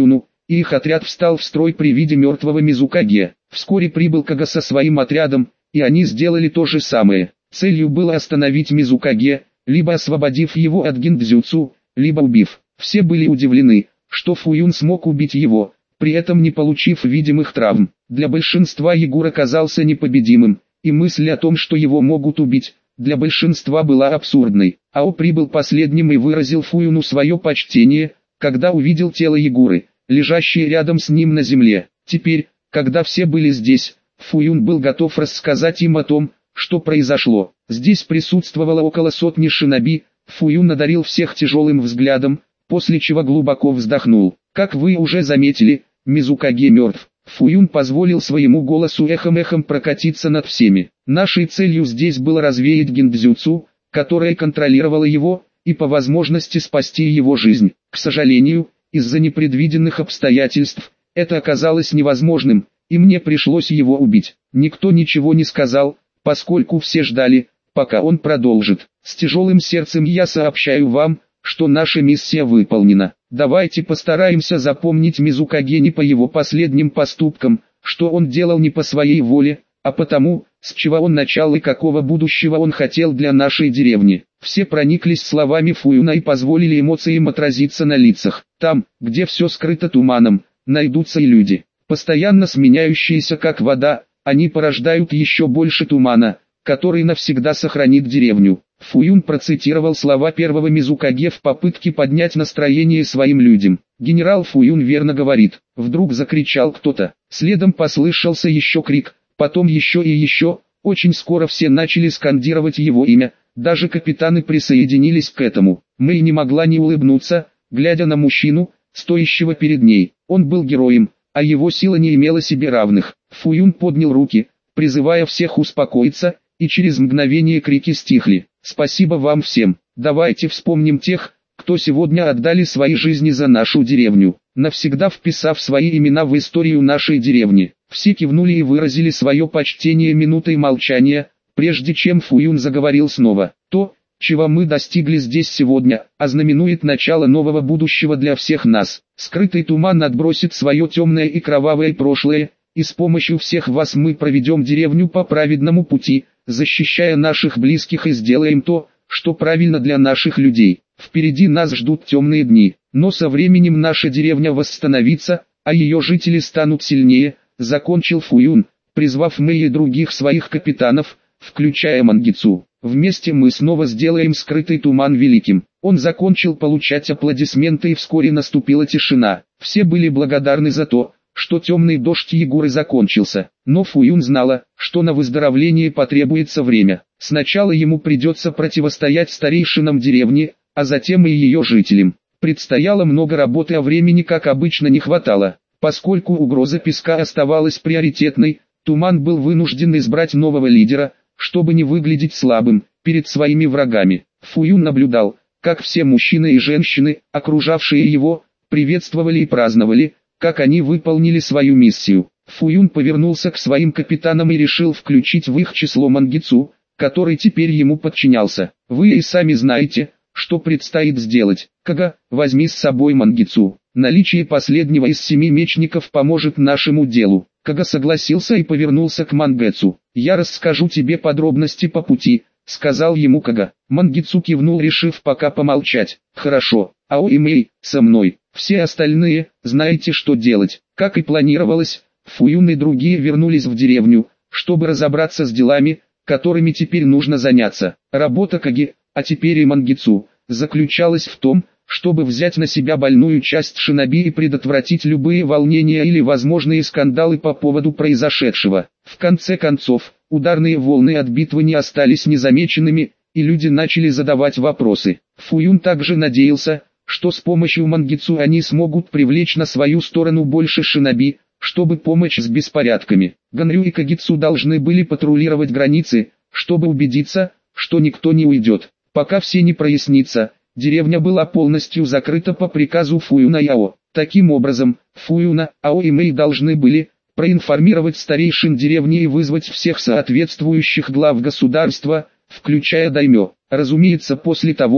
и их отряд встал в строй при виде мертвого Мизукаге. Вскоре прибыл Кага со своим отрядом, и они сделали то же самое. Целью было остановить Мизукаге, либо освободив его от гиндзюцу, либо убив. Все были удивлены, что Фуюн смог убить его, при этом не получив видимых травм. Для большинства Егор оказался непобедимым, и мысль о том, что его могут убить, для большинства была абсурдной. Ао прибыл последним и выразил Фуюну свое почтение, когда увидел тело Егоры, лежащее рядом с ним на земле. Теперь, когда все были здесь, Фуюн был готов рассказать им о том, что произошло. Здесь присутствовало около сотни шиноби. Фуюн одарил всех тяжелым взглядом, после чего глубоко вздохнул. Как вы уже заметили, Мизукаге мертв. Фуюн позволил своему голосу эхом-эхом прокатиться над всеми. Нашей целью здесь было развеять гиндзюцу, которая контролировала его, и по возможности спасти его жизнь. К сожалению, из-за непредвиденных обстоятельств, это оказалось невозможным, и мне пришлось его убить. Никто ничего не сказал, поскольку все ждали, пока он продолжит. С тяжелым сердцем я сообщаю вам, что наша миссия выполнена. Давайте постараемся запомнить Мизукаге не по его последним поступкам, что он делал не по своей воле, а потому, с чего он начал и какого будущего он хотел для нашей деревни. Все прониклись словами Фуюна и позволили эмоциям отразиться на лицах. Там, где все скрыто туманом, найдутся и люди, постоянно сменяющиеся как вода, они порождают еще больше тумана, который навсегда сохранит деревню. Фуюн процитировал слова первого Мизукаге в попытке поднять настроение своим людям. Генерал Фуюн верно говорит. Вдруг закричал кто-то. Следом послышался еще крик, потом еще и еще. Очень скоро все начали скандировать его имя, даже капитаны присоединились к этому. Мэй не могла не улыбнуться, глядя на мужчину, стоящего перед ней. Он был героем, а его сила не имела себе равных. Фуюн поднял руки, призывая всех успокоиться, и через мгновение крики стихли. Спасибо вам всем. Давайте вспомним тех, кто сегодня отдали свои жизни за нашу деревню, навсегда вписав свои имена в историю нашей деревни. Все кивнули и выразили свое почтение минутой молчания, прежде чем Фуюн заговорил снова. То, чего мы достигли здесь сегодня, ознаменует начало нового будущего для всех нас. Скрытый туман отбросит свое темное и кровавое прошлое, и с помощью всех вас мы проведем деревню по праведному пути, защищая наших близких, и сделаем то, что правильно для наших людей. Впереди нас ждут темные дни, но со временем наша деревня восстановится, а ее жители станут сильнее, закончил Фуюн, призвав Мэй и других своих капитанов, включая Мангицу. Вместе мы снова сделаем скрытый туман великим. Он закончил получать аплодисменты, и вскоре наступила тишина. Все были благодарны за то, что темный дождь Егоры закончился, но Фуюн знала, что на выздоровление потребуется время. Сначала ему придется противостоять старейшинам деревни, а затем и ее жителям. Предстояло много работы, а времени, как обычно, не хватало. Поскольку угроза песка оставалась приоритетной, Туман был вынужден избрать нового лидера, чтобы не выглядеть слабым перед своими врагами. Фуюн наблюдал, как все мужчины и женщины, окружавшие его, приветствовали и праздновали, как они выполнили свою миссию. Фуюн повернулся к своим капитанам и решил включить в их число Мангицу, который теперь ему подчинялся. Вы и сами знаете, что предстоит сделать. Кага, возьми с собой Мангицу. Наличие последнего из семи мечников поможет нашему делу. Кага согласился и повернулся к Мангэцу. Я расскажу тебе подробности по пути, сказал ему Кага. Мангицу кивнул, решив пока помолчать. Хорошо, Ао и Мэй, со мной. Все остальные, знаете, что делать. Как и планировалось, Фуюн и другие вернулись в деревню, чтобы разобраться с делами, которыми теперь нужно заняться. Работа Каги, а теперь и Мангицу, заключалась в том, чтобы взять на себя больную часть шиноби и предотвратить любые волнения или возможные скандалы по поводу произошедшего. В конце концов, ударные волны от битвы не остались незамеченными, и люди начали задавать вопросы. Фуюн также надеялся, что с помощью Мангицу они смогут привлечь на свою сторону больше шиноби, чтобы помочь с беспорядками. Ганрю и Кагицу должны были патрулировать границы, чтобы убедиться, что никто не уйдет. Пока все не прояснится, деревня была полностью закрыта по приказу Фуюна и Ао. Таким образом, Фуюна, Ао и Мэй должны были проинформировать старейшин деревни и вызвать всех соответствующих глав государства, включая даймё. Разумеется, после того,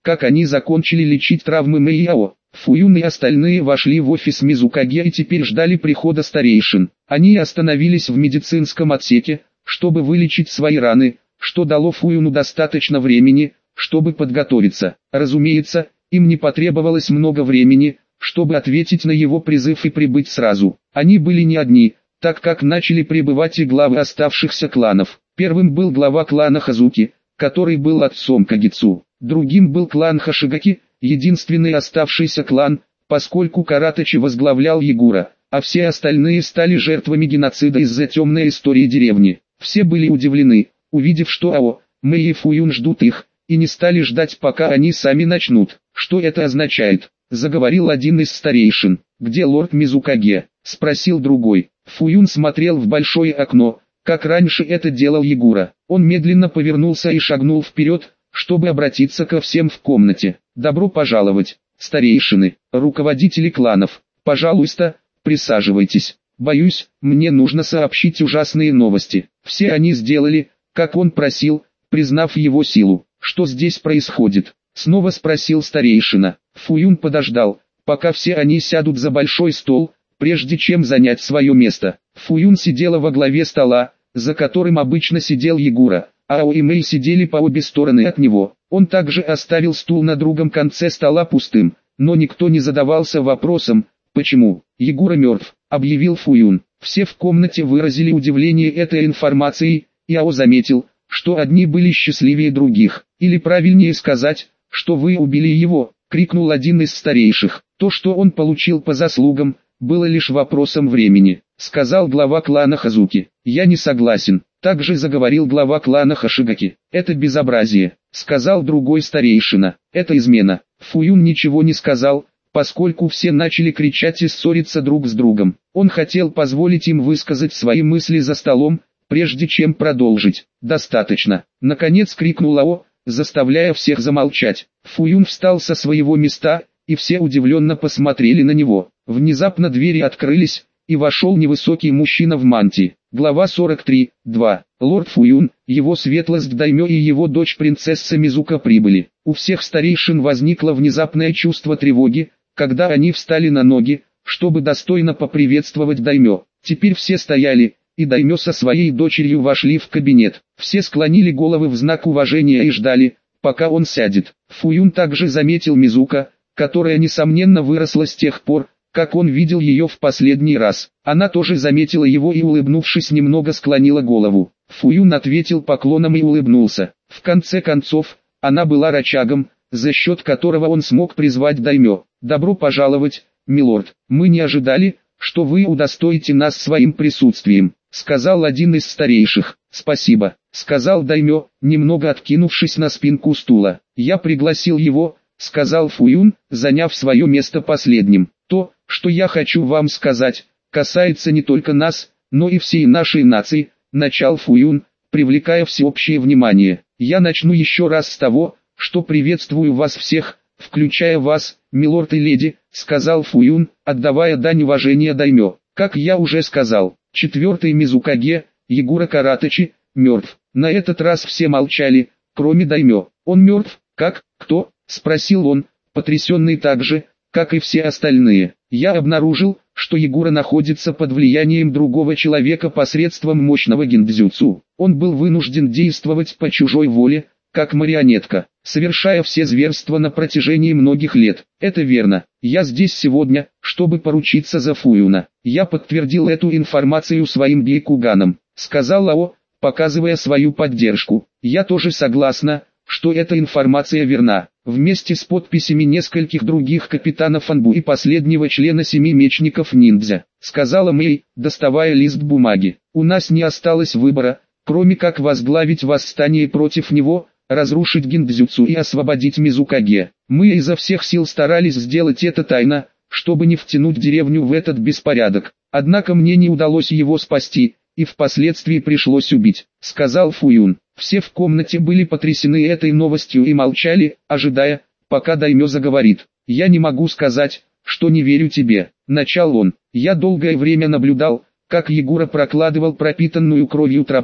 как они закончили лечить травмы Мэйяо, Фуюн и остальные вошли в офис Мизукаге и теперь ждали прихода старейшин. Они остановились в медицинском отсеке, чтобы вылечить свои раны, что дало Фуюну достаточно времени, чтобы подготовиться. Разумеется, им не потребовалось много времени, чтобы ответить на его призыв и прибыть сразу. Они были не одни, так как начали прибывать и главы оставшихся кланов. Первым был глава клана Хазуки, который был отцом Кагицу. Другим был клан Хашигаки, единственный оставшийся клан, поскольку Каратачи возглавлял Ягура, а все остальные стали жертвами геноцида из-за темной истории деревни. Все были удивлены, увидев, что Ао, Мэй и Фуюн ждут их, и не стали ждать, пока они сами начнут. «Что это означает?» — заговорил один из старейшин. «Где лорд Мизукаге?» — спросил другой. Фуюн смотрел в большое окно, как раньше это делал Ягура. Он медленно повернулся и шагнул вперед, чтобы обратиться ко всем в комнате. «Добро пожаловать, старейшины, руководители кланов. Пожалуйста, присаживайтесь. Боюсь, мне нужно сообщить ужасные новости». Все они сделали, как он просил, признав его силу. «Что здесь происходит?» — снова спросил старейшина. Фуюн подождал, пока все они сядут за большой стол, прежде чем занять свое место. Фуюн сидела во главе стола, за которым обычно сидел Ягура, а Ао и Мэй сидели по обе стороны от него. Он также оставил стул на другом конце стола пустым, но никто не задавался вопросом, почему. «Ягура мертв», — объявил Фуюн. Все в комнате выразили удивление этой информацией, и Ао заметил, что одни были счастливее других. «Или правильнее сказать, что вы убили его», — крикнул один из старейших. «То, что он получил по заслугам, было лишь вопросом времени», — сказал глава клана Хазуки. «Я не согласен», — также заговорил глава клана Хашигаки. «Это безобразие», — сказал другой старейшина. «Это измена». Фуюн ничего не сказал, поскольку все начали кричать и ссориться друг с другом. Он хотел позволить им высказать свои мысли за столом, прежде чем продолжить. «Достаточно», — наконец крикнул Ао, заставляя всех замолчать. Фуюн встал со своего места, и все удивленно посмотрели на него. Внезапно двери открылись, и вошел невысокий мужчина в мантии. Глава сорок три, два. Лорд Фуюн, его светлость Даймё и его дочь принцесса Мизука прибыли. У всех старейшин возникло внезапное чувство тревоги, когда они встали на ноги, чтобы достойно поприветствовать Даймё. Теперь все стояли, и Даймё со своей дочерью вошли в кабинет. Все склонили головы в знак уважения и ждали, пока он сядет. Фуюн также заметил Мизука, которая несомненно выросла с тех пор, как он видел ее в последний раз. Она тоже заметила его и, улыбнувшись, немного склонила голову. Фуюн ответил поклоном и улыбнулся. В конце концов, она была рычагом, за счет которого он смог призвать Даймё. «Добро пожаловать, милорд. Мы не ожидали, что вы удостоите нас своим присутствием», — сказал один из старейших. «Спасибо», — сказал Даймё, немного откинувшись на спинку стула. «Я пригласил его», — сказал Фуюн, заняв свое место последним. «То, что я хочу вам сказать, касается не только нас, но и всей нашей нации», — начал Фуюн, привлекая всеобщее внимание. «Я начну еще раз с того, что приветствую вас всех, включая вас, милорд и леди», — сказал Фуюн, отдавая дань уважения Даймё. «Как я уже сказал, четвертый Мизукаге, Ягура Каратачи, мертв». На этот раз все молчали, кроме Даймё. «Он мертв? Как? Кто?» — спросил он, потрясенный так же, как и все остальные. «Я обнаружил, что Ягура находится под влиянием другого человека посредством мощного гиндзюцу. Он был вынужден действовать по чужой воле, как марионетка, совершая все зверства на протяжении многих лет. Это верно. Я здесь сегодня, чтобы поручиться за Фуюна. Я подтвердил эту информацию своим бейкуганом», — сказал Ао, показывая свою поддержку. «Я тоже согласна, что эта информация верна», вместе с подписями нескольких других капитанов Анбу и последнего члена семи мечников ниндзя, сказала Мэй, доставая лист бумаги. «У нас не осталось выбора, кроме как возглавить восстание против него, разрушить гиндзюцу и освободить Мизукаге. Мы изо всех сил старались сделать это тайно, чтобы не втянуть деревню в этот беспорядок. Однако мне не удалось его спасти, и впоследствии пришлось убить», — сказал Фуюн. Все в комнате были потрясены этой новостью и молчали, ожидая, пока Даймё заговорит. «Я не могу сказать, что не верю тебе», — начал он. «Я долгое время наблюдал, как Ягура прокладывал пропитанную кровью тропу,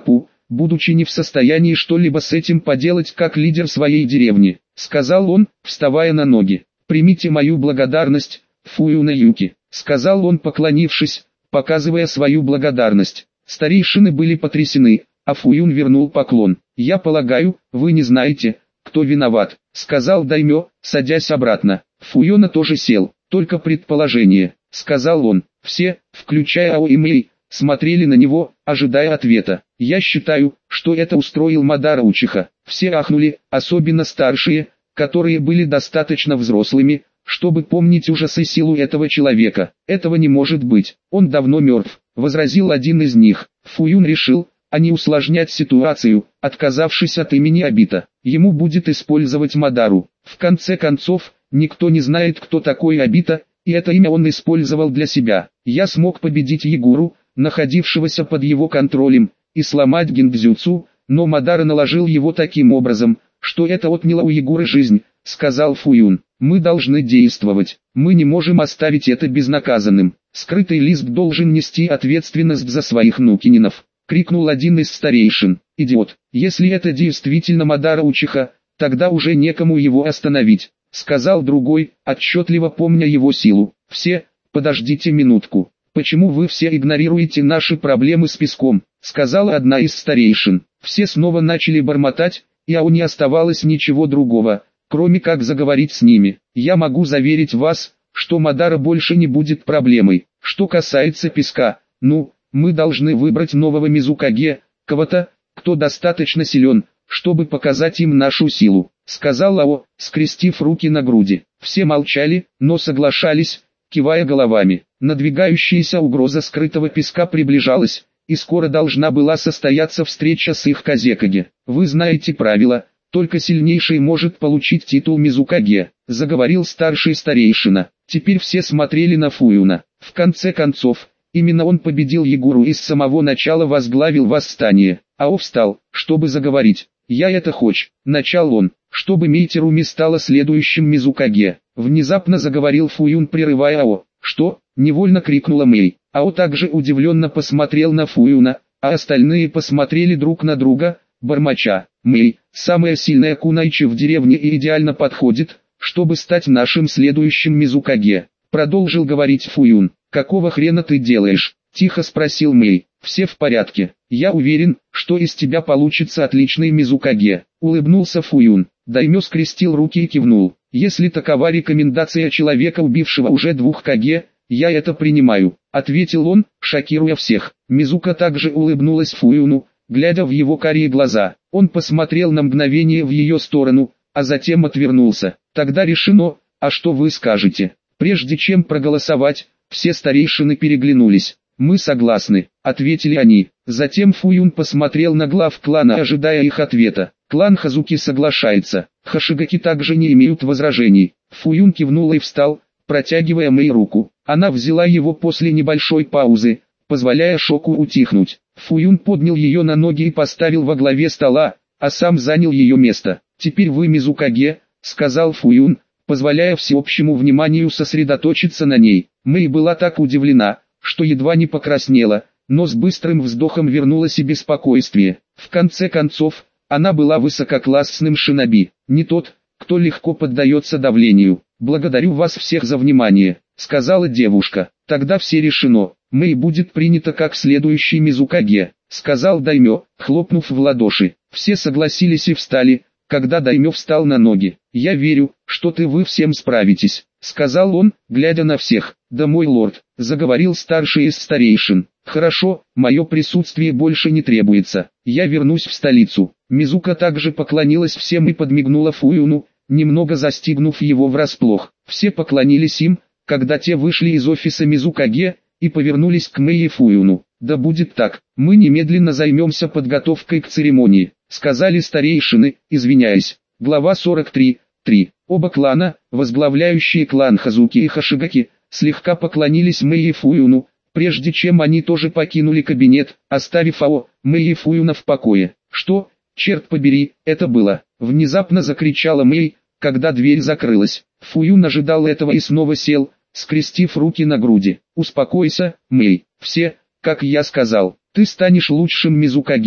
будучи не в состоянии что-либо с этим поделать как лидер своей деревни, сказал он, вставая на ноги. «Примите мою благодарность, Фуюна Юки», сказал он, поклонившись, показывая свою благодарность. Старейшины были потрясены, а Фуюн вернул поклон. «Я полагаю, вы не знаете, кто виноват», сказал даймё, садясь обратно. Фуюна тоже сел. «Только предположение», сказал он. Все, включая Ао и Мэй, смотрели на него, ожидая ответа. «Я считаю, что это устроил Мадара Учиха». Все ахнули, особенно старшие, которые были достаточно взрослыми, чтобы помнить ужас и силу этого человека. «Этого не может быть, он давно мертв», возразил один из них. Фуюн решил, а не усложнять ситуацию, отказавшись от имени Обита. Ему будет использовать Мадару. В конце концов, никто не знает, кто такой Обита, и это имя он использовал для себя. «Я смог победить Егуру, находившегося под его контролем, и сломать гиндзюцу, но Мадара наложил его таким образом, что это отняло у Егуры жизнь», сказал Фуюн. «Мы должны действовать, мы не можем оставить это безнаказанным. Скрытый лист должен нести ответственность за своих нукининов», крикнул один из старейшин. «Идиот, если это действительно Мадара Учиха, тогда уже некому его остановить», сказал другой, отчетливо помня его силу. «Все, подождите минутку, почему вы все игнорируете наши проблемы с песком», сказала одна из старейшин. Все снова начали бормотать, и Ао не оставалось ничего другого, кроме как заговорить с ними. «Я могу заверить вас, что Мадара больше не будет проблемой. Что касается песка, ну, мы должны выбрать нового Мизукаге, кого-то, кто достаточно силен, чтобы показать им нашу силу», сказал Ао, скрестив руки на груди. Все молчали, но соглашались, кивая головами. Надвигающаяся угроза скрытого песка приближалась, и скоро должна была состояться встреча с их Казекаге. «Вы знаете правила, только сильнейший может получить титул Мизукаге», заговорил старший старейшина. Теперь все смотрели на Фуюна. В конце концов, именно он победил Егуру и с самого начала возглавил восстание. Ао встал, чтобы заговорить. «Я это хочу», начал он, «чтобы Мейтеруми стала следующим Мизукаге», внезапно заговорил Фуюн, прерывая Ао. «Что?» — невольно крикнула Мэй. Ао также удивленно посмотрел на Фуюна, а остальные посмотрели друг на друга, бормоча. «Мэй, самая сильная кунайчи в деревне и идеально подходит, чтобы стать нашим следующим Мизукаге», продолжил говорить Фуюн. «Какого хрена ты делаешь?» — тихо спросил Мэй. «Все в порядке. Я уверен, что из тебя получится отличный Мизукаге», улыбнулся Фуюн. Даймё скрестил руки и кивнул. «Если такова рекомендация человека, убившего уже двух Каге, я это принимаю», ответил он, шокируя всех. Мизука также улыбнулась Фуюну, глядя в его карие глаза. Он посмотрел на мгновение в ее сторону, а затем отвернулся. «Тогда решено, а что вы скажете?» Прежде чем проголосовать, все старейшины переглянулись. «Мы согласны», — ответили они. Затем Фуюн посмотрел на глав клана, ожидая их ответа. Клан Хазуки соглашается. Хашигаки также не имеют возражений. Фуюн кивнул и встал, протягивая Мэй руку. Она взяла его после небольшой паузы, позволяя шоку утихнуть. Фуюн поднял ее на ноги и поставил во главе стола, а сам занял ее место. «Теперь вы Мизукаге», — сказал Фуюн, позволяя всеобщему вниманию сосредоточиться на ней. Мэй была так удивлена, что едва не покраснела, но с быстрым вздохом вернула себе спокойствие. В конце концов, она была высококлассным шиноби, не тот, кто легко поддается давлению. «Благодарю вас всех за внимание», — сказала девушка. «Тогда все решено. Мэй будет принята как следующий Мизукаге», — сказал Даймё, хлопнув в ладоши. Все согласились и встали, когда Даймё встал на ноги. «Я верю, что ты вы всем справитесь», — сказал он, глядя на всех. «Да, мой лорд», — заговорил старший из старейшин. «Хорошо, мое присутствие больше не требуется. Я вернусь в столицу». Мизука также поклонилась всем и подмигнула Фуюну, немного застигнув его врасплох. Все поклонились им, когда те вышли из офиса Мизукаге, и повернулись к Мэй и Фуюну. «Да будет так, мы немедленно займемся подготовкой к церемонии», — сказали старейшины, извиняясь. Глава сорок три. три. Оба клана, возглавляющие клан Хазуки и Хашигаки, слегка поклонились Мэй и Фуюну, прежде чем они тоже покинули кабинет, оставив Ао, Мэй и Фуюна в покое. «Что, черт побери, это было?» — внезапно закричала Мэй, когда дверь закрылась. Фуюн ожидал этого и снова сел, скрестив руки на груди. «Успокойся, Мэй, все, как я сказал, ты станешь лучшим Мизукаге,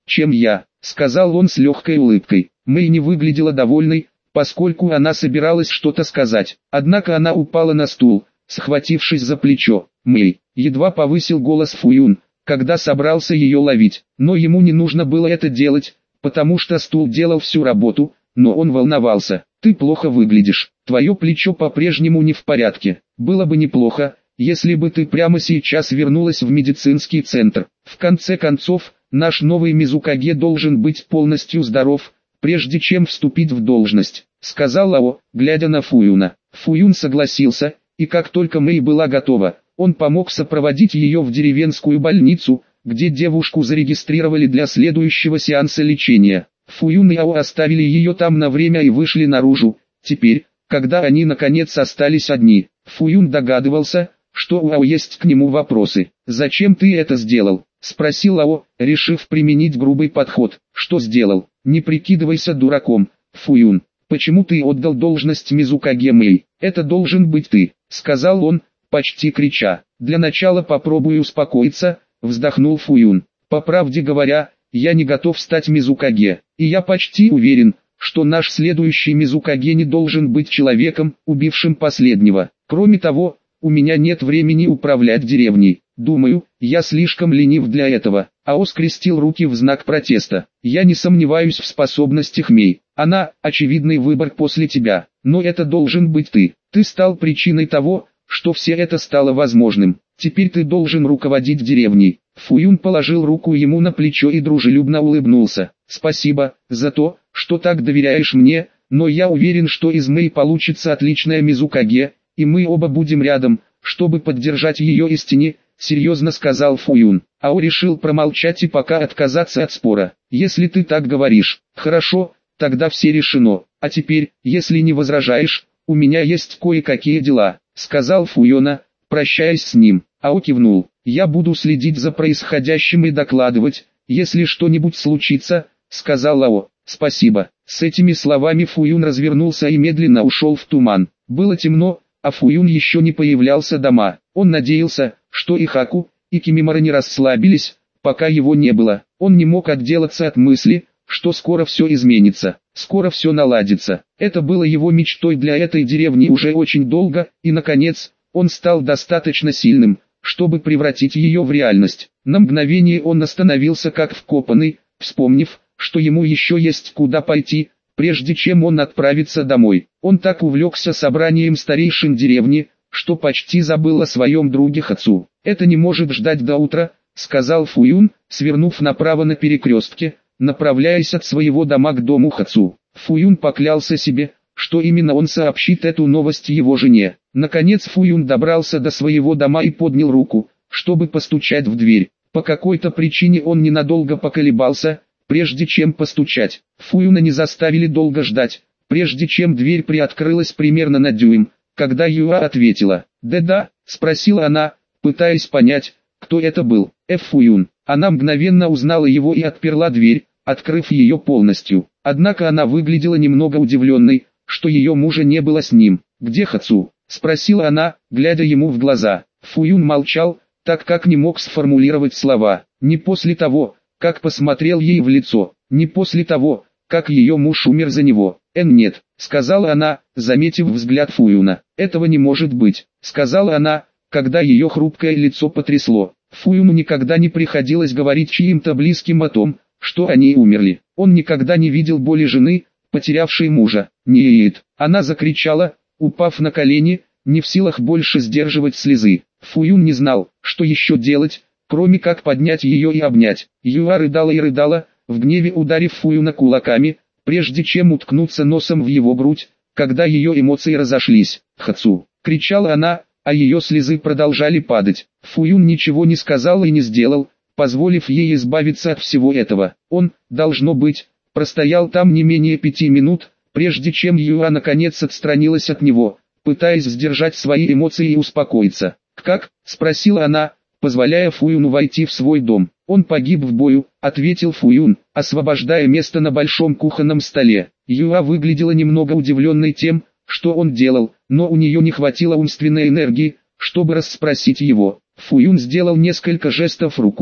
чем я», — сказал он с легкой улыбкой. Мэй не выглядела довольной, поскольку она собиралась что-то сказать. Однако она упала на стул, схватившись за плечо. «Мэй», — едва повысил голос Фуюн, когда собрался ее ловить. Но ему не нужно было это делать, потому что стул делал всю работу, но он волновался. «Ты плохо выглядишь, твое плечо по-прежнему не в порядке. Было бы неплохо, если бы ты прямо сейчас вернулась в медицинский центр. В конце концов, наш новый Мизукаге должен быть полностью здоров, прежде чем вступить в должность», — сказал Лао, глядя на Фуюна. Фуюн согласился, и как только Мэй была готова, он помог сопроводить ее в деревенскую больницу, где девушку зарегистрировали для следующего сеанса лечения. Фуюн и Ао оставили ее там на время и вышли наружу. Теперь, когда они наконец остались одни, Фуюн догадывался, что у Ао есть к нему вопросы. «Зачем ты это сделал?» — спросил Ао, решив применить грубый подход. «Что сделал? Не прикидывайся дураком, Фуюн. Почему ты отдал должность Мизукаге Мэй? Это должен быть ты», — сказал он, почти крича. «Для начала попробуй успокоиться», — вздохнул Фуюн. «По правде говоря, я не готов стать Мизукаге, и я почти уверен, что наш следующий Мизукаге не должен быть человеком, убившим последнего. Кроме того, у меня нет времени управлять деревней. Думаю, я слишком ленив для этого». Ао скрестил руки в знак протеста. «Я не сомневаюсь в способностях Мэй. Она – очевидный выбор после тебя, но это должен быть ты. Ты стал причиной того, что все это стало возможным. Теперь ты должен руководить деревней». Фуюн положил руку ему на плечо и дружелюбно улыбнулся. «Спасибо за то, что так доверяешь мне, но я уверен, что из Мэй получится отличная Мизукаге, и мы оба будем рядом, чтобы поддержать ее истине», — серьезно сказал Фуюн. Ао решил промолчать и пока отказаться от спора. «Если ты так говоришь, хорошо, тогда все решено. А теперь, если не возражаешь, у меня есть кое-какие дела», — сказал Фуюна, прощаясь с ним. Ао кивнул. «Я буду следить за происходящим и докладывать, если что-нибудь случится», — сказал Ао. «Спасибо». С этими словами Фуюн развернулся и медленно ушел в туман. Было темно, а Фуюн еще не появлялся дома. Он надеялся, что и Хаку, и Кимимора не расслабились, пока его не было. Он не мог отделаться от мысли, что скоро все изменится, скоро все наладится. Это было его мечтой для этой деревни уже очень долго, и наконец, он стал достаточно сильным, чтобы превратить ее в реальность. На мгновение он остановился как вкопанный, вспомнив, что ему еще есть куда пойти, прежде чем он отправится домой. Он так увлекся собранием старейшин деревни, что почти забыл о своем друге Хацу. «Это не может ждать до утра», — сказал Фуюн, свернув направо на перекрестке, направляясь от своего дома к дому Хацу. Фуюн поклялся себе, что именно он сообщит эту новость его жене. Наконец Фуюн добрался до своего дома и поднял руку, чтобы постучать в дверь. По какой-то причине он ненадолго поколебался, прежде чем постучать. Фуюна не заставили долго ждать, прежде чем дверь приоткрылась примерно на дюйм, когда Юа ответила. «Да-да», — спросила она, пытаясь понять, кто это был. Эф Фуюн. Она мгновенно узнала его и отперла дверь, открыв ее полностью. Однако она выглядела немного удивленной, что ее мужа не было с ним. «Где Хацу?» — спросила она, глядя ему в глаза. Фуюн молчал, так как не мог сформулировать слова. Не после того, как посмотрел ей в лицо, не после того, как ее муж умер за него. «Эн нет», — сказала она, заметив взгляд Фуюна. «Этого не может быть», — сказала она, когда ее хрупкое лицо потрясло. Фуюну никогда не приходилось говорить чьим-то близким о том, что они умерли. Он никогда не видел боли жены, потерявшей мужа. «Нет!» — она закричала, упав на колени, не в силах больше сдерживать слезы. Фуюн не знал, что еще делать, кроме как поднять ее и обнять. Юа рыдала и рыдала, в гневе ударив Фуюна кулаками, прежде чем уткнуться носом в его грудь, когда ее эмоции разошлись. «Хацу!» — кричала она, а ее слезы продолжали падать. Фуюн ничего не сказал и не сделал, позволив ей избавиться от всего этого. Он, должно быть, простоял там не менее пяти минут, прежде чем Юа наконец отстранилась от него, пытаясь сдержать свои эмоции и успокоиться. «Как?» — спросила она, позволяя Фуюну войти в свой дом. «Он погиб в бою», — ответил Фуюн, освобождая место на большом кухонном столе. Юа выглядела немного удивленной тем, что он делал, но у нее не хватило умственной энергии, чтобы расспросить его. Фуюн сделал несколько жестов рукой,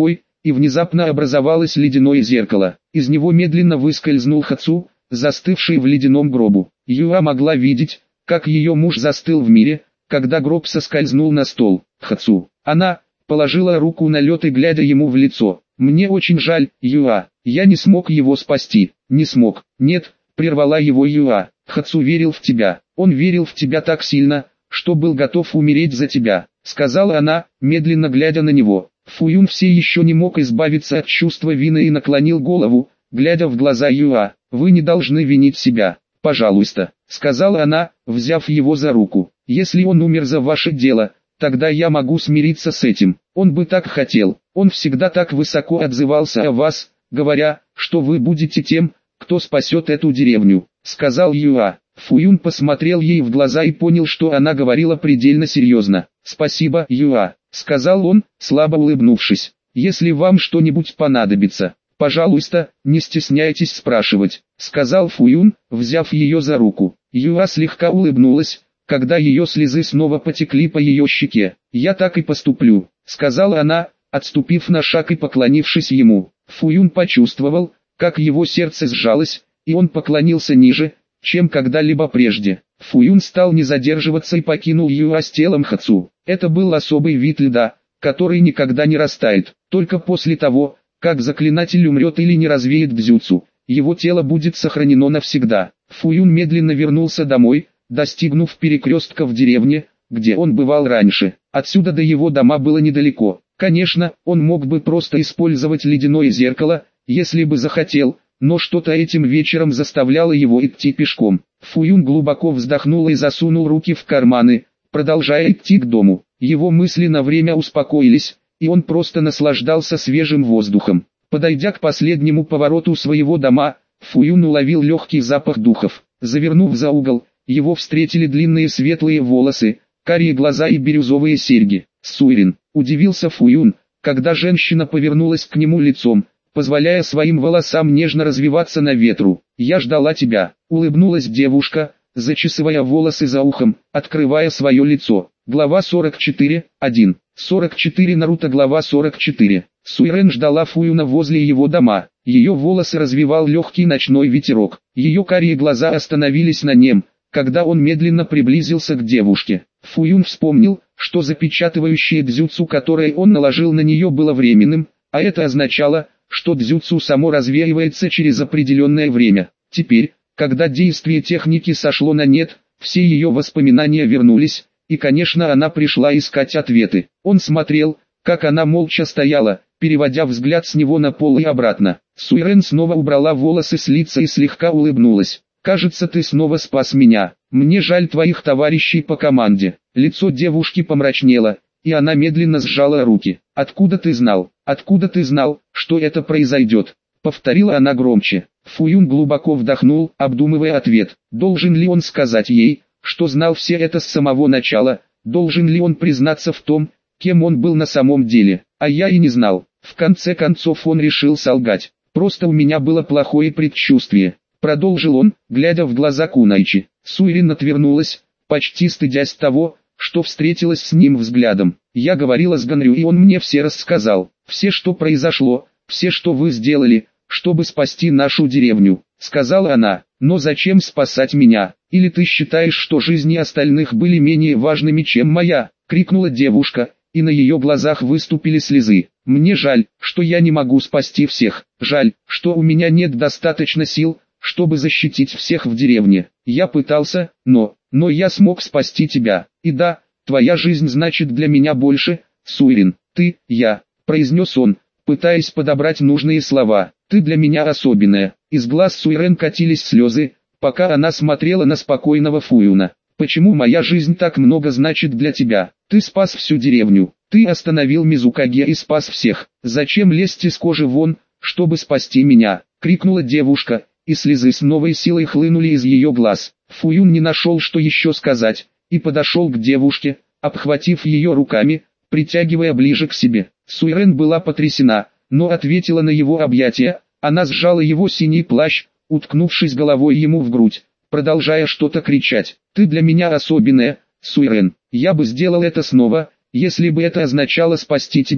и внезапно образовалось ледяное зеркало. Из него медленно выскользнул Хацу, застывший в ледяном гробу. Юа могла видеть, как ее муж застыл в мире, когда гроб соскользнул на стол. Хацу. Она положила руку на лед и глядя ему в лицо. «Мне очень жаль, Юа, я не смог его спасти». «Не смог». «Нет», прервала его Юа. «Хацу верил в тебя. Он верил в тебя так сильно, что был готов умереть за тебя», сказала она, медленно глядя на него. Фуюн все еще не мог избавиться от чувства вины и наклонил голову, глядя в глаза Юа. «Вы не должны винить себя, пожалуйста», сказала она, взяв его за руку. «Если он умер за ваше дело, тогда я могу смириться с этим. Он бы так хотел, он всегда так высоко отзывался о вас, говоря, что вы будете тем, кто спасет эту деревню», сказал Юа. Фуюн посмотрел ей в глаза и понял, что она говорила предельно серьезно. «Спасибо, Юа», сказал он, слабо улыбнувшись. «Если вам что-нибудь понадобится, пожалуйста, не стесняйтесь спрашивать», сказал Фуюн, взяв ее за руку. Юа слегка улыбнулась, когда ее слезы снова потекли по ее щеке. «Я так и поступлю», сказала она, отступив на шаг и поклонившись ему. Фуюн почувствовал, как его сердце сжалось, и он поклонился ниже, чем когда-либо прежде. Фуюн стал не задерживаться и покинул Юа с телом Хацу. Это был особый вид льда, который никогда не растает. Только после того, как заклинатель умрет или не развеет дзюцу, его тело будет сохранено навсегда. Фуюн медленно вернулся домой, достигнув перекрестка в деревне, где он бывал раньше. Отсюда до его дома было недалеко. Конечно, он мог бы просто использовать ледяное зеркало, если бы захотел, но что-то этим вечером заставляло его идти пешком. Фуюн глубоко вздохнул и засунул руки в карманы, продолжая идти к дому. Его мысли на время успокоились, и он просто наслаждался свежим воздухом. Подойдя к последнему повороту своего дома, Фуюн уловил легкий запах духов. Завернув за угол, его встретили длинные светлые волосы, карие глаза и бирюзовые серьги. «Суйрин», удивился Фуюн, когда женщина повернулась к нему лицом, позволяя своим волосам нежно развиваться на ветру. «Я ждала тебя», улыбнулась девушка, зачесывая волосы за ухом, открывая свое лицо. Глава сорок четыре, один. сорок четыре Наруто. Глава сорок четыре. Суйрен ждала Фуюна возле его дома. Ее волосы развивал легкий ночной ветерок. Ее карие глаза остановились на нем, когда он медленно приблизился к девушке. Фуюн вспомнил, что запечатывающее дзюцу, которое он наложил на нее, было временным, а это означало, что дзюцу само развеивается через определенное время. Теперь, когда действие техники сошло на нет, все ее воспоминания вернулись, и, конечно, она пришла искать ответы. Он смотрел, как она молча стояла, переводя взгляд с него на пол и обратно. Суйрен снова убрала волосы с лица и слегка улыбнулась. «Кажется, ты снова спас меня. Мне жаль твоих товарищей по команде». Лицо девушки помрачнело, и она медленно сжала руки. «Откуда ты знал? Откуда ты знал, что это произойдет?» Повторила она громче. Фуюн глубоко вдохнул, обдумывая ответ. Должен ли он сказать ей, что знал все это с самого начала? Должен ли он признаться в том, кем он был на самом деле? А я и не знал. В конце концов он решил солгать. «Просто у меня было плохое предчувствие», продолжил он, глядя в глаза Кунайчи. Суйрин отвернулась, почти стыдясь того, что встретилась с ним взглядом. «Я говорила с Ганрю, и он мне все рассказал. Все, что произошло, все, что вы сделали, чтобы спасти нашу деревню», сказала она. «Но зачем спасать меня? Или ты считаешь, что жизни остальных были менее важными, чем моя?» крикнула девушка, и на ее глазах выступили слезы. «Мне жаль, что я не могу спасти всех. Жаль, что у меня нет достаточно сил, чтобы защитить всех в деревне. Я пытался, но, но я смог спасти тебя. И да, твоя жизнь значит для меня больше, Суйрин. Ты, я», произнес он, пытаясь подобрать нужные слова. «Ты для меня особенная». Из глаз Суйрен катились слезы, пока она смотрела на спокойного Фуюна. «Почему моя жизнь так много значит для тебя? Ты спас всю деревню. Ты остановил Мизукаге и спас всех. Зачем лезть из кожи вон, чтобы спасти меня?» крикнула девушка, и слезы с новой силой хлынули из ее глаз. Фуюн не нашел, что еще сказать, и подошел к девушке, обхватив ее руками, притягивая ближе к себе. Суйрен была потрясена, но ответила на его объятия. Она сжала его синий плащ, уткнувшись головой ему в грудь, продолжая что-то кричать. «Ты для меня особенная, Суйрен. Я бы сделал это снова, если бы это означало спасти тебя»,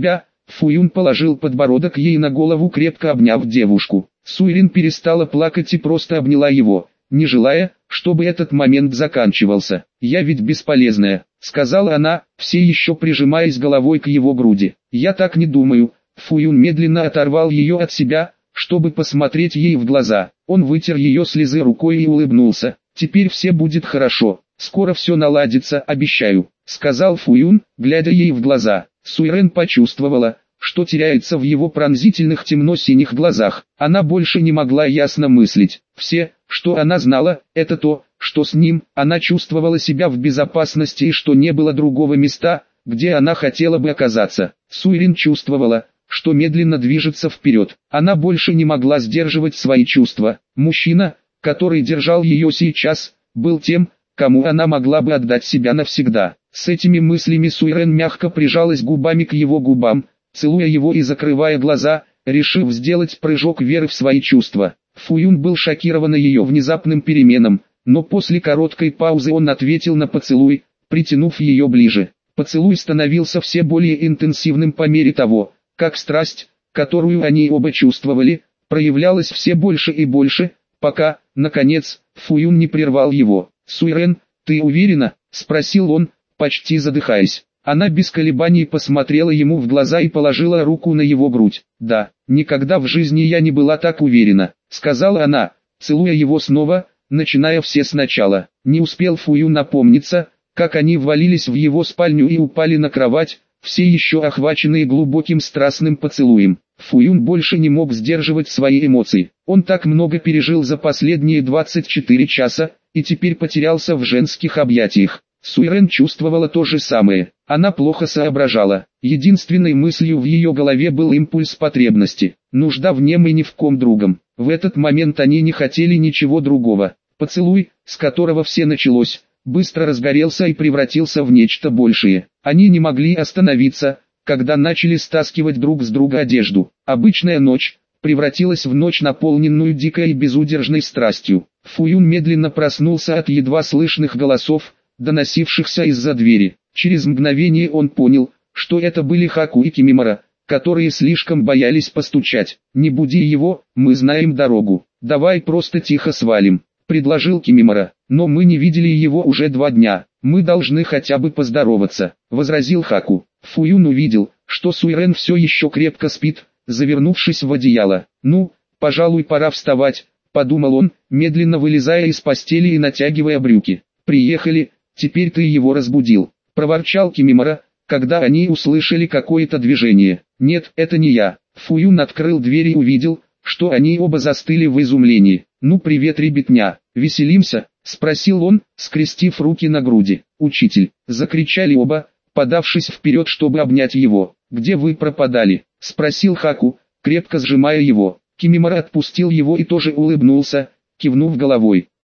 Фуюн положил подбородок ей на голову, крепко обняв девушку. Суйрин перестала плакать и просто обняла его, не желая, чтобы этот момент заканчивался. «Я ведь бесполезная», — сказала она, все еще прижимаясь головой к его груди. «Я так не думаю». Фуюн медленно оторвал ее от себя, чтобы посмотреть ей в глаза. Он вытер ее слезы рукой и улыбнулся. «Теперь все будет хорошо, скоро все наладится, обещаю», — сказал Фуюн, глядя ей в глаза. Суйрен почувствовала, что теряется в его пронзительных темно-синих глазах. Она больше не могла ясно мыслить. Все, что она знала, это то, что с ним она чувствовала себя в безопасности и что не было другого места, где она хотела бы оказаться. Суйрин чувствовала, что медленно движется вперед. Она больше не могла сдерживать свои чувства. Мужчина, который держал ее сейчас, был тем, кому она могла бы отдать себя навсегда. С этими мыслями Суйрен мягко прижалась губами к его губам, целуя его и закрывая глаза, решив сделать прыжок веры в свои чувства. Фуюн был шокирован ее внезапным переменам, но после короткой паузы он ответил на поцелуй, притянув ее ближе. Поцелуй становился все более интенсивным по мере того, как страсть, которую они оба чувствовали, проявлялась все больше и больше, пока, наконец, Фуюн не прервал его. «Суйрен, ты уверена?» – спросил он, почти задыхаясь. Она без колебаний посмотрела ему в глаза и положила руку на его грудь. «Да, никогда в жизни я не была так уверена», — сказала она, целуя его снова, начиная все сначала. Не успел Фуюн напомниться, как они ввалились в его спальню и упали на кровать, все еще охваченные глубоким страстным поцелуем. Фуюн больше не мог сдерживать свои эмоции. Он так много пережил за последние двадцать четыре часа, и теперь потерялся в женских объятиях. Суйрен чувствовала то же самое. Она плохо соображала. Единственной мыслью в ее голове был импульс потребности, нужда в нем и ни в ком другом. В этот момент они не хотели ничего другого. Поцелуй, с которого все началось, быстро разгорелся и превратился в нечто большее. Они не могли остановиться, когда начали стаскивать друг с друга одежду. Обычная ночь превратилась в ночь, наполненную дикой и безудержной страстью. Фуюн медленно проснулся от едва слышных голосов, доносившихся из-за двери. Через мгновение он понял, что это были Хаку и Кимимора, которые слишком боялись постучать. «Не буди его, мы знаем дорогу. Давай просто тихо свалим», — предложил Кимимора. «Но мы не видели его уже два дня. Мы должны хотя бы поздороваться», — возразил Хаку. Фуюн увидел, что Суйрен все еще крепко спит, завернувшись в одеяло. «Ну, пожалуй, пора вставать», — подумал он, медленно вылезая из постели и натягивая брюки. «Приехали, теперь ты его разбудил», — проворчал Кимимора, когда они услышали какое-то движение. «Нет, это не я». Фуюн открыл дверь и увидел, что они оба застыли в изумлении. «Ну привет, ребятня, веселимся?» — спросил он, скрестив руки на груди. «Учитель!» — закричали оба, подавшись вперед, чтобы обнять его. «Где вы пропадали?» — спросил Хаку, крепко сжимая его. Кимимора отпустил его и тоже улыбнулся, кивнув головой.